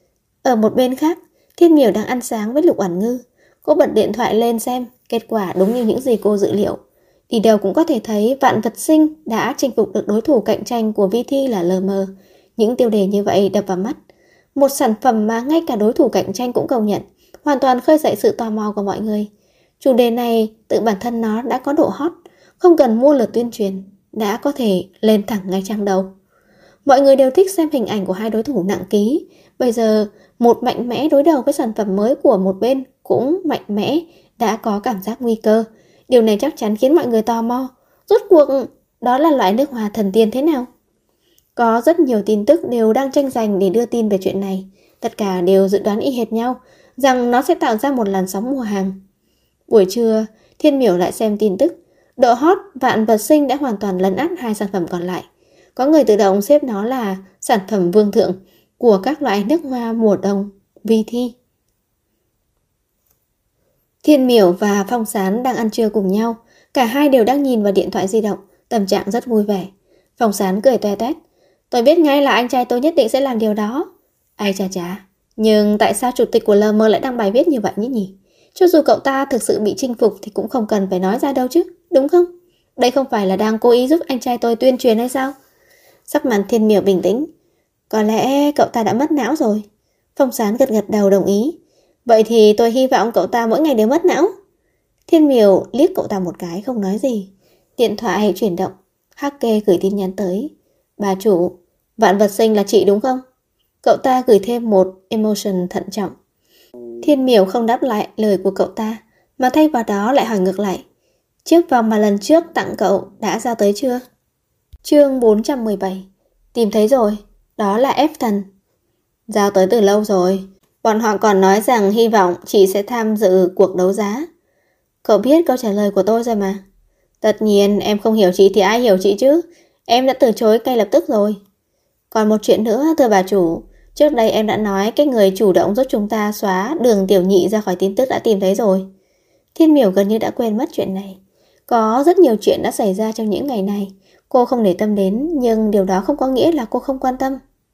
Ở một bên khác, Thiên Miểu đang ăn sáng với Lục Oản Ngư. Cô bật điện thoại lên xem, kết quả đúng như những gì cô dự liệu. Đi đâu cũng có thể thấy Vạn Vật Sinh đã chinh phục được đối thủ cạnh tranh của vi thi là LM. Những tiêu đề như vậy đập vào mắt. Một sản phẩm mà ngay cả đối thủ cạnh tranh cũng công nhận, hoàn toàn khơi dậy sự tò mò của mọi người. Chủ đề này tự bản thân nó đã có độ hot, không cần mua lượt tuyên truyền, đã có thể lên thẳng ngay trang đầu. Mọi người đều thích xem hình ảnh của hai đối thủ nặng ký. Bây giờ, một mạnh mẽ đối đầu với sản phẩm mới của một bên cũng mạnh mẽ, đã có cảm giác nguy cơ. Điều này chắc chắn khiến mọi người tò mò. Rốt cuộc, đó là loại nước hoa thần tiên thế nào? Có rất nhiều tin tức đều đang tranh giành để đưa tin về chuyện này. Tất cả đều dự đoán y hệt nhau, rằng nó sẽ tạo ra một làn sóng mua hàng. Buổi trưa, Thiên Miểu lại xem tin tức. Độ hot Vạn Vật Sinh đã hoàn toàn lấn át hai sản phẩm còn lại. Có người tự động xếp nó là sản phẩm vương thượng của các loại nước hoa mùa đông vi thi. Thiên Miểu và Phong Sán đang ăn trưa cùng nhau. Cả hai đều đang nhìn vào điện thoại di động, tâm trạng rất vui vẻ. Phong Sán cười toe toét: tôi biết ngay là anh trai tôi nhất định sẽ làm điều đó. Ai chà chà, nhưng tại sao chủ tịch của LM lại đăng bài viết như vậy nhỉ? Cho dù cậu ta thực sự bị chinh phục thì cũng không cần phải nói ra đâu chứ, đúng không? Đây không phải là đang cố ý giúp anh trai tôi tuyên truyền hay sao? Sắc mặt Thiên Miểu bình tĩnh: có lẽ cậu ta đã mất não rồi. Phong Sán gật gật đầu đồng ý. Vậy thì tôi hy vọng cậu ta mỗi ngày đều mất não. Thiên Miểu liếc cậu ta một cái không nói gì. Điện thoại chuyển động, Hắc Kê gửi tin nhắn tới: bà chủ, Vạn Vật Sinh là chị đúng không? Cậu ta gửi thêm một emotion thận trọng. Thiên Miểu không đáp lại lời của cậu ta, mà thay vào đó lại hỏi ngược lại: chiếc vòng mà lần trước tặng cậu đã ra tới chưa? Chương 417. Tìm thấy rồi, đó là F thần. Giao tới từ lâu rồi. Bọn họ còn nói rằng hy vọng chị sẽ tham dự cuộc đấu giá. Cậu biết câu trả lời của tôi rồi mà. Tất nhiên em không hiểu chị thì ai hiểu chị chứ. Em đã từ chối ngay lập tức rồi. Còn một chuyện nữa thưa bà chủ. Trước đây em đã nói cái người chủ động giúp chúng ta xóa Đường Tiểu Nhị ra khỏi tin tức đã tìm thấy rồi. Thiên Miểu gần như đã quên mất chuyện này. Có rất nhiều chuyện đã xảy ra trong những ngày này. Cô không để tâm đến, nhưng điều đó không có nghĩa là cô không quan tâm.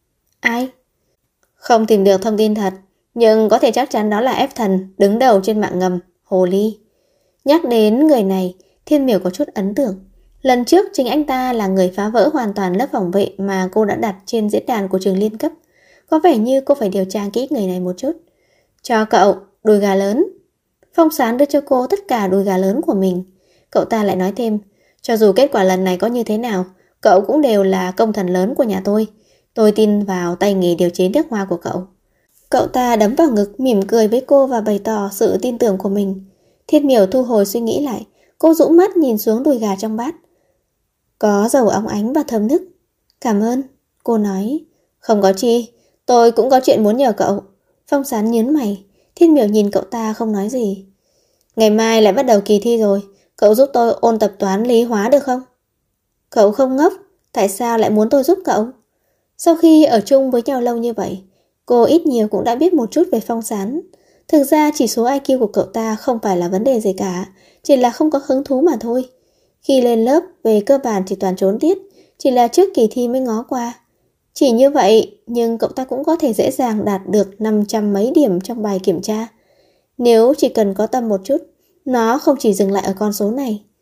Ai? Không tìm được thông tin thật, nhưng có thể chắc chắn đó là F thần đứng đầu trên mạng ngầm, Hồ Ly. Nhắc đến người này, Thiên Miểu có chút ấn tượng. Lần trước chính anh ta là người phá vỡ hoàn toàn lớp phòng vệ mà cô đã đặt trên diễn đàn của trường liên cấp. Có vẻ như cô phải điều tra kỹ người này một chút. Cho cậu, đùi gà lớn. Phong Sán đưa cho cô tất cả đùi gà lớn của mình. Cậu ta lại nói thêm: cho dù kết quả lần này có như thế nào, cậu cũng đều là công thần lớn của nhà tôi. Tôi tin vào tay nghề điều chế nước hoa của cậu. Cậu ta đấm vào ngực, mỉm cười với cô và bày tỏ sự tin tưởng của mình. Thiên Miểu thu hồi suy nghĩ lại. Cô dũng mắt nhìn xuống đùi gà trong bát. Có dầu óng ánh và thơm nức. Cảm ơn, cô nói. Không có chi, tôi cũng có chuyện muốn nhờ cậu. Phong Sán nhớn mày. Thiên Miểu nhìn cậu ta không nói gì. Ngày mai lại bắt đầu kỳ thi rồi, cậu giúp tôi ôn tập toán lý hóa được không? Cậu không ngốc, tại sao lại muốn tôi giúp cậu? Sau khi ở chung với nhau lâu như vậy, cô ít nhiều cũng đã biết một chút về Phong Sán. Thực ra chỉ số IQ của cậu ta không phải là vấn đề gì cả, chỉ là không có hứng thú mà thôi. Khi lên lớp, về cơ bản chỉ toàn trốn tiết, chỉ là trước kỳ thi mới ngó qua. Chỉ như vậy, nhưng cậu ta cũng có thể dễ dàng đạt được 500 mấy điểm trong bài kiểm tra. Nếu chỉ cần có tâm một chút, nó không chỉ dừng lại ở con số này.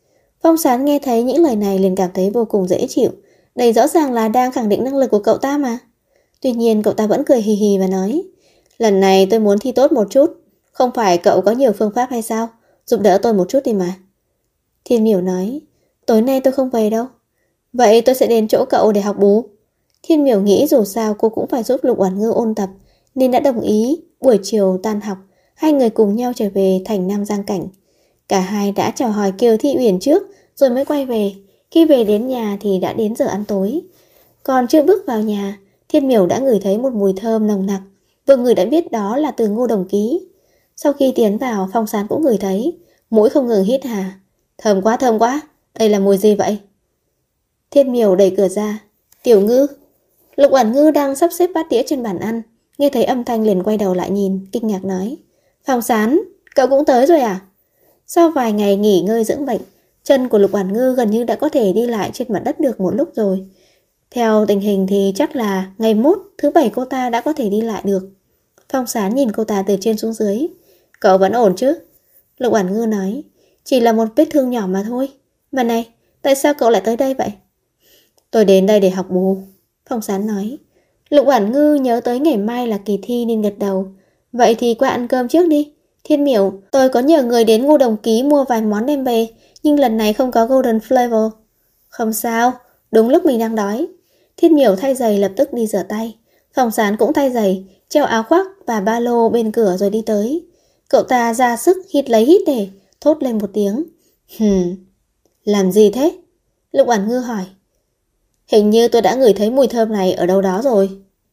Phong Sán nghe thấy những lời này liền cảm thấy vô cùng dễ chịu. Đây rõ ràng là đang khẳng định năng lực của cậu ta mà. Tuy nhiên cậu ta vẫn cười hì hì và nói, lần này tôi muốn thi tốt một chút. Không phải cậu có nhiều phương pháp hay sao? Giúp đỡ tôi một chút đi mà. Thiên Miểu nói, tối nay tôi không về đâu. Vậy tôi sẽ đến chỗ cậu để học bù. Thiên Miểu nghĩ dù sao cô cũng phải giúp Lục Oản Ngư ôn tập, nên đã đồng ý. Buổi chiều tan học, hai người cùng nhau trở về thành Nam Giang Cảnh. Cả hai đã chào hỏi Kiều Thị Uyển trước rồi mới quay về. Khi về đến nhà thì đã đến giờ ăn tối. Còn chưa bước vào nhà, Thiên Miểu đã ngửi thấy một mùi thơm nồng nặc. Vừa ngửi đã biết đó là từ Ngô Đồng Ký. Sau khi tiến vào, Phong Sán cũng ngửi thấy, mũi không ngừng hít hà. Thơm quá, đây là mùi gì vậy? Thiên Miểu đẩy cửa ra. Tiểu Ngư. Lục Oản Ngư đang sắp xếp bát đĩa trên bàn ăn, nghe thấy âm thanh liền quay đầu lại nhìn, kinh ngạc nói, Phong Sán, cậu cũng tới rồi à? Sau vài ngày nghỉ ngơi dưỡng bệnh, chân của Lục Oản Ngư gần như đã có thể đi lại trên mặt đất được một lúc rồi. Theo tình hình thì chắc là ngày mốt thứ bảy cô ta đã có thể đi lại được. Phong Sán nhìn cô ta từ trên xuống dưới. Cậu vẫn ổn chứ? Lục Oản Ngư nói, chỉ là một vết thương nhỏ mà thôi. Mà này, tại sao cậu lại tới đây vậy? Tôi đến đây để học bù. Phong Sán nói. Lục Oản Ngư nhớ tới ngày mai là kỳ thi nên gật đầu. Vậy thì qua ăn cơm trước đi. Thiên Miểu, tôi có nhờ người đến Ngô Đồng Ký mua vài món đem về, nhưng lần này không có golden flavor. Không sao, đúng lúc mình đang đói. Thiên Miểu thay giày lập tức đi rửa tay. Phong Sán cũng thay giày, treo áo khoác và ba lô bên cửa rồi đi tới. Cậu ta ra sức hít lấy hít để, thốt lên một tiếng. Làm gì thế? Lục Oản Ngư hỏi. Hình như tôi đã ngửi thấy mùi thơm này ở đâu đó rồi.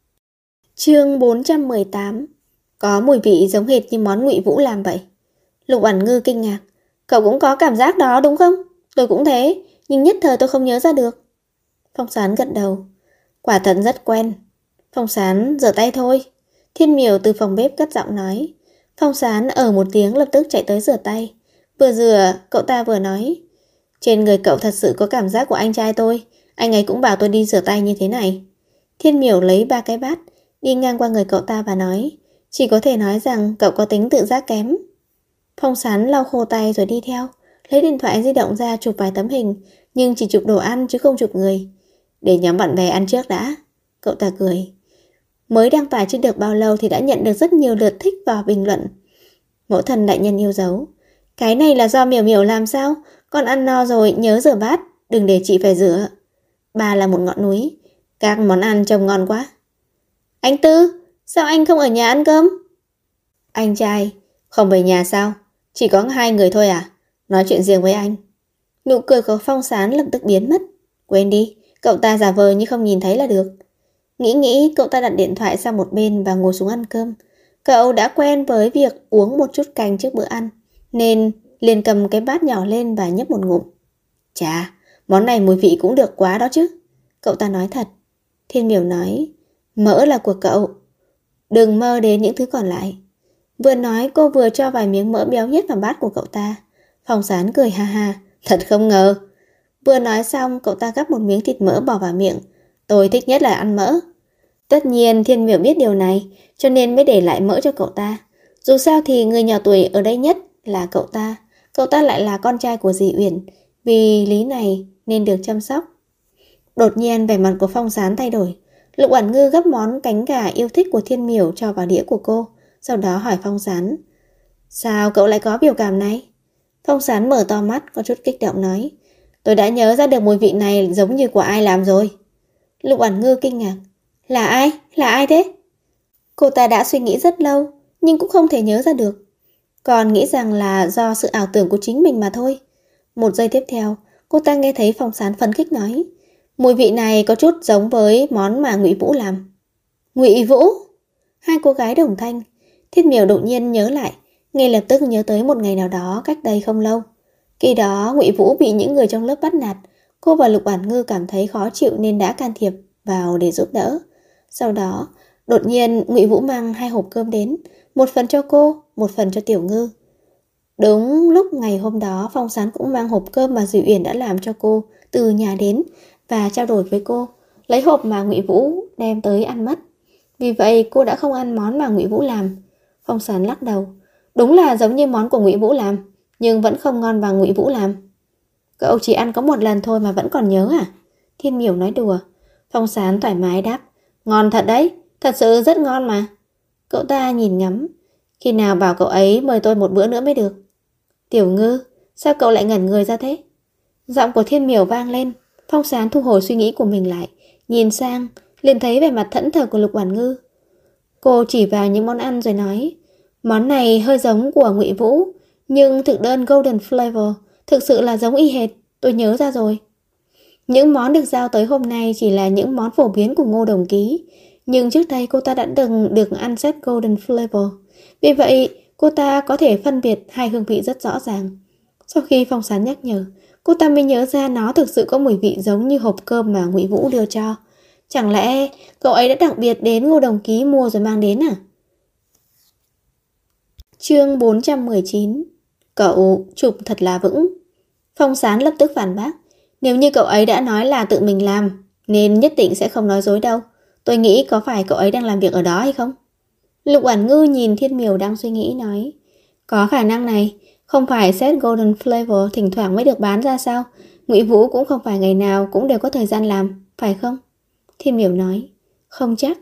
Chương 418. Có mùi vị giống hệt như món Ngụy Vũ làm vậy. Lục Oản Ngư kinh ngạc. Cậu cũng có cảm giác đó đúng không? Tôi cũng thế, nhưng nhất thời tôi không nhớ ra được. Phong Sán gật đầu. Quả thật rất quen. Phong Sán rửa tay thôi. Thiên Miểu từ phòng bếp cất giọng nói. Phong Sán ở một tiếng lập tức chạy tới rửa tay. Vừa rửa, cậu ta vừa nói. Trên người cậu thật sự có cảm giác của anh trai tôi. Anh ấy cũng bảo tôi đi rửa tay như thế này. Thiên Miểu lấy 3 cái bát, đi ngang qua người cậu ta và nói. Chỉ có thể nói rằng cậu có tính tự giác kém. Phong Sán lau khô tay rồi đi theo, lấy điện thoại di động ra chụp vài tấm hình, nhưng chỉ chụp đồ ăn chứ không chụp người. Để nhóm bạn bè ăn trước đã. Cậu ta cười. Mới đăng tải chưa được bao lâu thì đã nhận được rất nhiều lượt thích và bình luận. Mẫu thần đại nhân yêu dấu. Cái này là do Miểu Miểu làm sao? Con ăn no rồi nhớ rửa bát, đừng để chị phải rửa. Ba là một ngọn núi. Các món ăn trông ngon quá. Anh Tư, sao anh không ở nhà ăn cơm? Anh trai, không về nhà sao? Chỉ có 2 người thôi à? Nói chuyện riêng với anh. Nụ cười của Phong Sán lập tức biến mất. Quên đi, cậu ta giả vờ như không nhìn thấy là được. Nghĩ cậu ta đặt điện thoại sang một bên và ngồi xuống ăn cơm. Cậu đã quen với việc uống một chút canh trước bữa ăn, nên liền cầm cái bát nhỏ lên và nhấp một ngụm. Chà, món này mùi vị cũng được quá đó chứ. Cậu ta nói thật. Thiên Miểu nói, mỡ là của cậu. Đừng mơ đến những thứ còn lại. Vừa nói cô vừa cho vài miếng mỡ béo nhất vào bát của cậu ta. Phong Sán cười ha ha, thật không ngờ. Vừa nói xong cậu ta gắp một miếng thịt mỡ bỏ vào miệng. Tôi thích nhất là ăn mỡ. Tất nhiên Thiên Miểu biết điều này, cho nên mới để lại mỡ cho cậu ta. Dù sao thì người nhỏ tuổi ở đây nhất là cậu ta. Cậu ta lại là con trai của dì Uyển, vì lý này nên được chăm sóc. Đột nhiên vẻ mặt của Phong Sán thay đổi. Lục Oản Ngư gấp món cánh gà yêu thích của Thiên Miểu cho vào đĩa của cô, sau đó hỏi Phong Sán. Sao cậu lại có biểu cảm này? Phong Sán mở to mắt, có chút kích động nói. Tôi đã nhớ ra được mùi vị này giống như của ai làm rồi. Lục Oản Ngư kinh ngạc. Là ai? Là ai thế? Cô ta đã suy nghĩ rất lâu, nhưng cũng không thể nhớ ra được. Còn nghĩ rằng là do sự ảo tưởng của chính mình mà thôi. Một giây tiếp theo, cô ta nghe thấy Phong Sán phấn khích nói. Mùi vị này có chút giống với món mà Ngụy Vũ làm. Ngụy Vũ? Hai cô gái đồng thanh. Thiên Miểu đột nhiên nhớ lại, ngay lập tức nhớ tới một ngày nào đó cách đây không lâu. Khi đó Ngụy Vũ bị những người trong lớp bắt nạt. Cô và Lục Oản Ngư cảm thấy khó chịu nên đã can thiệp vào để giúp đỡ. Sau đó, đột nhiên Ngụy Vũ mang 2 hộp cơm đến, một phần cho cô, một phần cho Tiểu Ngư. Đúng lúc ngày hôm đó, Phong Sán cũng mang hộp cơm mà Dì Uyển đã làm cho cô từ nhà đến và trao đổi với cô, lấy hộp mà Ngụy Vũ đem tới ăn mất. Vì vậy cô đã không ăn món mà Ngụy Vũ làm. Phong Sán lắc đầu. Đúng là giống như món của Ngụy Vũ làm, nhưng vẫn không ngon bằng Ngụy Vũ làm. Cậu chỉ ăn có một lần thôi mà vẫn còn nhớ à? Thiên Miểu nói đùa. Phong Sán thoải mái đáp. Ngon thật đấy, thật sự rất ngon mà. Cậu ta nhìn ngắm. Khi nào bảo cậu ấy mời tôi một bữa nữa mới được? Tiểu Ngư, sao cậu lại ngẩn người ra thế? Giọng của Thiên Miểu vang lên. Phong Sán thu hồi suy nghĩ của mình lại, nhìn sang, liền thấy vẻ mặt thẫn thờ của Lục Oản Ngư. Cô chỉ vào những món ăn rồi nói, món này hơi giống của Ngụy Vũ, nhưng thực đơn Golden Flavor thực sự là giống y hệt, tôi nhớ ra rồi. Những món được giao tới hôm nay chỉ là những món phổ biến của Ngô Đồng Ký, nhưng trước đây cô ta đã từng được ăn set Golden Flavor. Vì vậy, cô ta có thể phân biệt hai hương vị rất rõ ràng. Sau khi Phong Sán nhắc nhở, cô ta mới nhớ ra nó thực sự có mùi vị giống như hộp cơm mà Ngụy Vũ đưa cho. Chẳng lẽ cậu ấy đã đặc biệt đến Ngô Đồng Ký mua rồi mang đến à? Chương 419. Cậu chụp thật là vững. Phong Sán lập tức phản bác. Nếu như cậu ấy đã nói là tự mình làm, nên nhất định sẽ không nói dối đâu. Tôi nghĩ có phải cậu ấy đang làm việc ở đó hay không? Lục Oản Ngư nhìn Thiên Miểu đang suy nghĩ nói. Có khả năng này, không phải set Golden Flavor thỉnh thoảng mới được bán ra sao? Ngụy Vũ cũng không phải ngày nào cũng đều có thời gian làm, phải không? Thiên Miểu nói. Không chắc.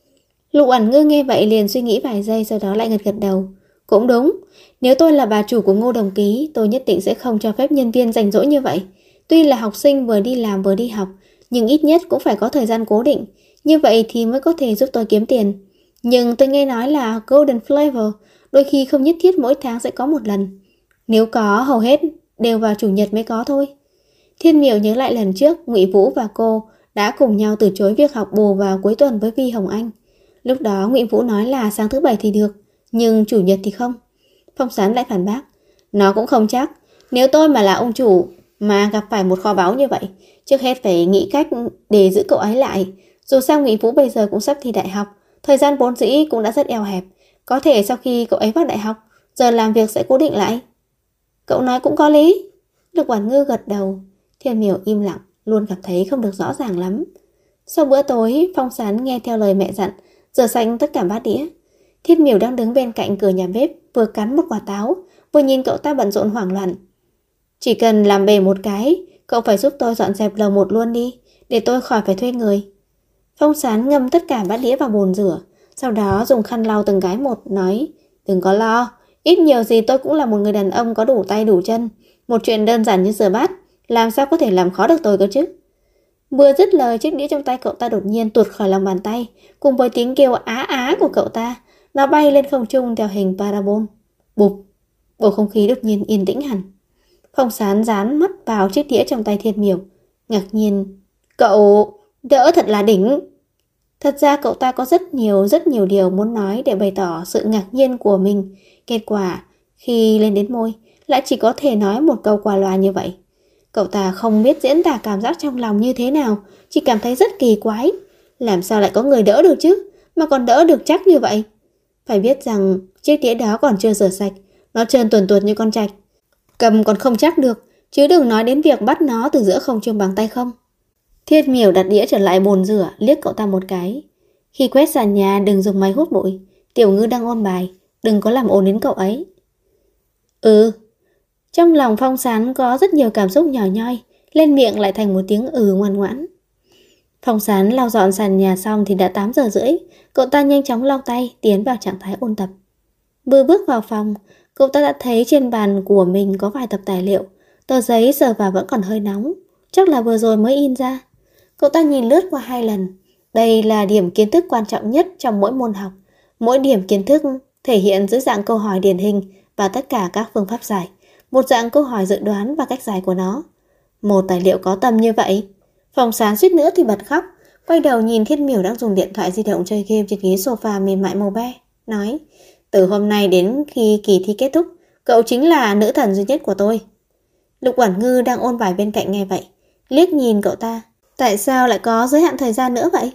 Lục Oản Ngư nghe vậy liền suy nghĩ vài giây, sau đó lại gật gật đầu. Cũng đúng, nếu tôi là bà chủ của Ngô Đồng Ký, tôi nhất định sẽ không cho phép nhân viên rảnh rỗi như vậy. Tuy là học sinh vừa đi làm vừa đi học, nhưng ít nhất cũng phải có thời gian cố định, như vậy thì mới có thể giúp tôi kiếm tiền. Nhưng tôi nghe nói là Golden Flavor đôi khi không nhất thiết mỗi tháng sẽ có một lần. Nếu có, hầu hết đều vào chủ nhật mới có thôi. Thiên Miểu nhớ lại lần trước Ngụy Vũ và cô đã cùng nhau từ chối việc học bù vào cuối tuần với Vi Hồng Anh. Lúc đó Ngụy Vũ nói là sáng thứ Bảy thì được, nhưng chủ nhật thì không. Phong Sán lại phản bác. Nó cũng không chắc. Nếu tôi mà là ông chủ mà gặp phải một kho báu như vậy, trước hết phải nghĩ cách để giữ cậu ấy lại. Dù sao Ngụy Vũ bây giờ cũng sắp thi đại học, thời gian vốn dĩ cũng đã rất eo hẹp. Có thể sau khi cậu ấy vào đại học, giờ làm việc sẽ cố định lại. Cậu nói cũng có lý. Lục Oản Ngư gật đầu. Thiên Miểu im lặng, luôn cảm thấy không được rõ ràng lắm. Sau bữa tối, Phong Sán nghe theo lời mẹ dặn, rửa sạch tất cả bát đĩa. Thiên Miểu đang đứng bên cạnh cửa nhà bếp, vừa cắn một quả táo, vừa nhìn cậu ta bận rộn hoảng loạn. Chỉ cần làm bề một cái, cậu phải giúp tôi dọn dẹp lầu 1 luôn đi, để tôi khỏi phải thuê người. Phong Sán ngâm tất cả bát đĩa vào bồn rửa, sau đó dùng khăn lau từng cái một, nói, đừng có lo, ít nhiều gì tôi cũng là một người đàn ông có đủ tay đủ chân. Một chuyện đơn giản như rửa bát, làm sao có thể làm khó được tôi cơ chứ? Vừa dứt lời, chiếc đĩa trong tay cậu ta đột nhiên tuột khỏi lòng bàn tay, cùng với tiếng kêu á á của cậu ta, nó bay lên không trung theo hình parabol. Bụp, bầu không khí đột nhiên yên tĩnh hẳn. Phong Sán dán mắt vào chiếc đĩa trong tay Thiên Miểu, ngạc nhiên. Cậu đỡ thật là đỉnh. Thật ra cậu ta có rất nhiều điều muốn nói để bày tỏ sự ngạc nhiên của mình. Kết quả, khi lên đến môi, lại chỉ có thể nói một câu qua loa như vậy. Cậu ta không biết diễn tả cảm giác trong lòng như thế nào, chỉ cảm thấy rất kỳ quái. Làm sao lại có người đỡ được chứ, mà còn đỡ được chắc như vậy? Phải biết rằng chiếc đĩa đó còn chưa rửa sạch, nó trơn tuồn tuột như con trạch. Cầm còn không chắc được, chứ đừng nói đến việc bắt nó từ giữa không trung bằng tay không. Thiên Miểu đặt đĩa trở lại bồn rửa, liếc cậu ta một cái. Khi quét sàn nhà đừng dùng máy hút bụi, Tiểu Ngư đang ôn bài, đừng có làm ồn đến cậu ấy. Ừ. Trong lòng Phong Sán có rất nhiều cảm xúc nhỏ nhoi, lên miệng lại thành một tiếng ngoan ngoãn. Phong Sán lau dọn sàn nhà xong thì đã 8 giờ rưỡi, cậu ta nhanh chóng lau tay, tiến vào trạng thái ôn tập. Vừa bước vào phòng, cậu ta đã thấy trên bàn của mình có vài tập tài liệu, tờ giấy sờ vào vẫn còn hơi nóng, chắc là vừa rồi mới in ra. Cậu ta nhìn lướt qua 2 lần, đây là điểm kiến thức quan trọng nhất trong mỗi môn học. Mỗi điểm kiến thức thể hiện dưới dạng câu hỏi điển hình và tất cả các phương pháp giải, một dạng câu hỏi dự đoán và cách giải của nó. Một tài liệu có tầm như vậy. Phong Sán suýt nữa thì bật khóc, quay đầu nhìn Thiên Miểu đang dùng điện thoại di động chơi game trên ghế sofa mềm mại màu be, nói, từ hôm nay đến khi kỳ thi kết thúc, cậu chính là nữ thần duy nhất của tôi. Lục Oản Ngư đang ôn bài bên cạnh nghe vậy, liếc nhìn cậu ta, tại sao lại có giới hạn thời gian nữa vậy?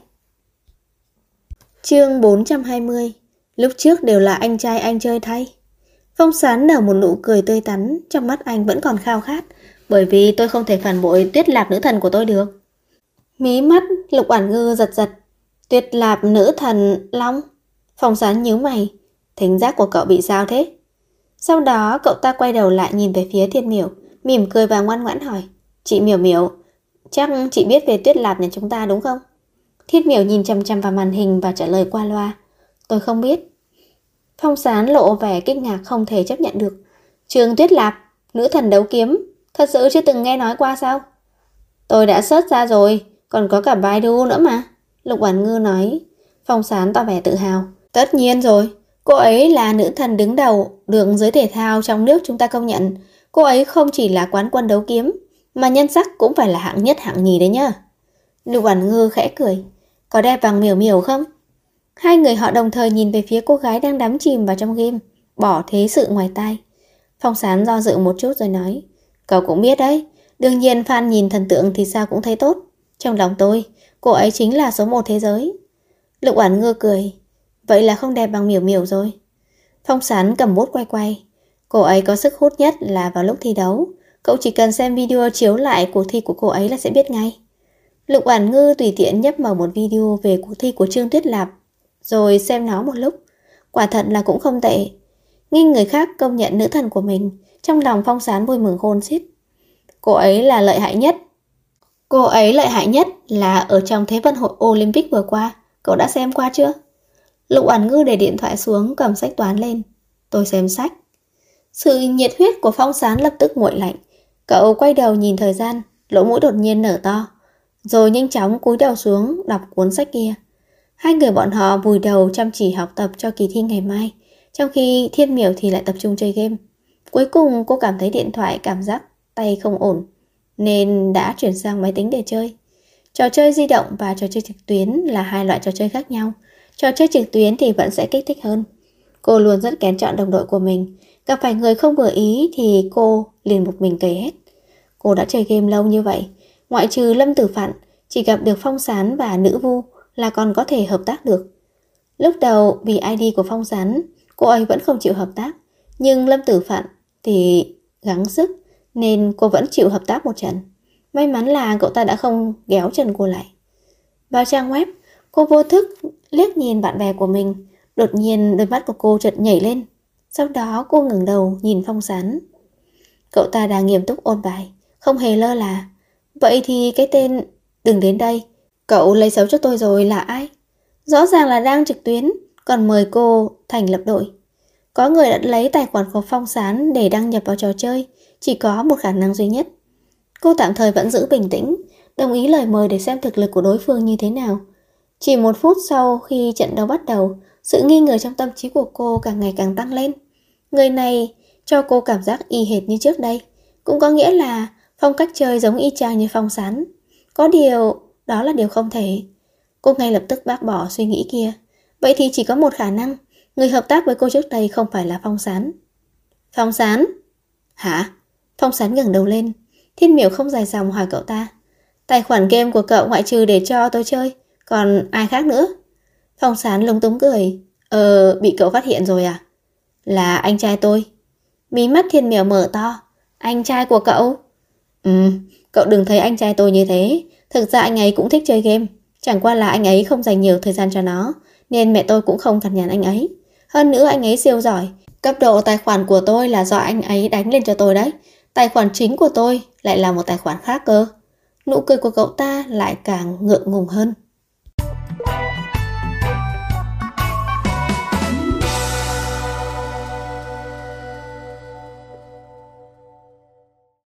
Chương 420. Lúc trước đều là anh trai anh chơi thay. Phong Sán nở một nụ cười tươi tắn, trong mắt anh vẫn còn khao khát, bởi vì tôi không thể phản bội Tuyết Lạp nữ thần của tôi được. Mí mắt Lục Oản Ngư giật giật. Tuyết Lạp nữ thần Long? Phong Sán nhíu mày, thính giác của cậu bị sao thế? Sau đó cậu ta quay đầu lại nhìn về phía Thiên Miểu, mỉm cười và ngoan ngoãn hỏi, Chị Miểu Miểu, chắc chị biết về Tuyết Lạp nhà chúng ta đúng không? Thiết Miểu nhìn chằm chằm vào màn hình và trả lời qua loa. Tôi không biết. Phong Sán lộ vẻ kinh ngạc không thể chấp nhận được. Trường Tuyết Lạp, nữ thần đấu kiếm, thật sự chưa từng nghe nói qua sao? Tôi đã search ra rồi, còn có cả Baidu nữa mà. Lục Oản Ngư nói. Phong Sán tỏ vẻ tự hào. Tất nhiên rồi, cô ấy là nữ thần đứng đầu được giới thể thao trong nước chúng ta công nhận. Cô ấy không chỉ là quán quân đấu kiếm, mà nhân sắc cũng phải là hạng nhất hạng nhì đấy nhá. Lục Oản Ngư khẽ cười. Có đẹp bằng Miểu Miểu không? Hai người họ đồng thời nhìn về phía cô gái đang đắm chìm vào trong game, bỏ thế sự ngoài tai. Phong Sán do dự một chút rồi nói. Cậu cũng biết đấy, đương nhiên fan nhìn thần tượng thì sao cũng thấy tốt. Trong lòng tôi, cô ấy chính là số 1 thế giới. Lục Oản Ngư cười. Vậy là không đẹp bằng Miểu Miểu rồi. Phong Sán cầm bút quay quay. Cô ấy có sức hút nhất là vào lúc thi đấu. Cậu chỉ cần xem video chiếu lại cuộc thi của cô ấy là sẽ biết ngay. Lục Oản Ngư tùy tiện nhấp mở một video về cuộc thi của Trương Tuyết Lạp, rồi xem nó một lúc. Quả thật là cũng không tệ. Nghe người khác công nhận nữ thần của mình, trong lòng Phong Sán vui mừng khôn xiết. Cô ấy là lợi hại nhất. Cô ấy lợi hại nhất là ở trong Thế vận hội Olympic vừa qua. Cậu đã xem qua chưa? Lục Oản Ngư để điện thoại xuống, cầm sách toán lên. Tôi xem sách. Sự nhiệt huyết của Phong Sán lập tức nguội lạnh. Cậu quay đầu nhìn thời gian, lỗ mũi đột nhiên nở to, rồi nhanh chóng cúi đầu xuống đọc cuốn sách kia. Hai người bọn họ vùi đầu chăm chỉ học tập cho kỳ thi ngày mai, trong khi Thiên Miểu thì lại tập trung chơi game. Cuối cùng cô cảm thấy điện thoại cảm giác tay không ổn, nên đã chuyển sang máy tính để chơi. Trò chơi di động và trò chơi trực tuyến là hai loại trò chơi khác nhau. Trò chơi trực tuyến thì vẫn sẽ kích thích hơn. Cô luôn rất kén chọn đồng đội của mình. Gặp phải người không vừa ý thì cô liền một mình cày hết. Cô đã chơi game lâu như vậy, ngoại trừ Lâm Tử Phạn, chỉ gặp được Phong Sán và Nữ Vu là còn có thể hợp tác được. Lúc đầu vì ID của Phong Sán, cô ấy vẫn không chịu hợp tác. Nhưng Lâm Tử Phạn thì gắng sức, nên cô vẫn chịu hợp tác một trận. May mắn là cậu ta đã không kéo chân cô lại. Vào trang web, cô vô thức liếc nhìn bạn bè của mình. Đột nhiên đôi mắt của cô chợt nhảy lên. Sau đó cô ngẩng đầu nhìn Phong Sán. Cậu ta đang nghiêm túc ôn bài, không hề lơ là. Vậy thì cái tên đừng đến đây, cậu lấy xấu cho tôi rồi là ai? Rõ ràng là đang trực tuyến, còn mời cô thành lập đội. Có người đã lấy tài khoản của Phong Sán để đăng nhập vào trò chơi. Chỉ có một khả năng duy nhất. Cô tạm thời vẫn giữ bình tĩnh, đồng ý lời mời để xem thực lực của đối phương như thế nào. Chỉ 1 phút sau khi trận đấu bắt đầu, sự nghi ngờ trong tâm trí của cô càng ngày càng tăng lên. Người này cho cô cảm giác y hệt như trước đây, cũng có nghĩa là phong cách chơi giống y chang như Phong Sán. Có điều, đó là điều không thể. Cô ngay lập tức bác bỏ suy nghĩ kia. Vậy thì chỉ có một khả năng, người hợp tác với cô trước đây không phải là Phong Sán. Phong Sán? Hả? Phong Sán ngẩng đầu lên. Thiên Miểu không dài dòng hỏi cậu ta. Tài khoản game của cậu ngoại trừ để cho tôi chơi, còn ai khác nữa? Phong Sán lúng túng cười. Bị cậu phát hiện rồi à? Là anh trai tôi. Mí mắt Thiên Miểu mở to. Anh trai của cậu? Cậu đừng thấy anh trai tôi như thế. Thực ra anh ấy cũng thích chơi game. Chẳng qua là anh ấy không dành nhiều thời gian cho nó, nên mẹ tôi cũng không cằn nhằn anh ấy. Hơn nữa anh ấy siêu giỏi. Cấp độ tài khoản của tôi là do anh ấy đánh lên cho tôi đấy. Tài khoản chính của tôi lại là một tài khoản khác cơ. Nụ cười của cậu ta lại càng ngượng ngùng hơn.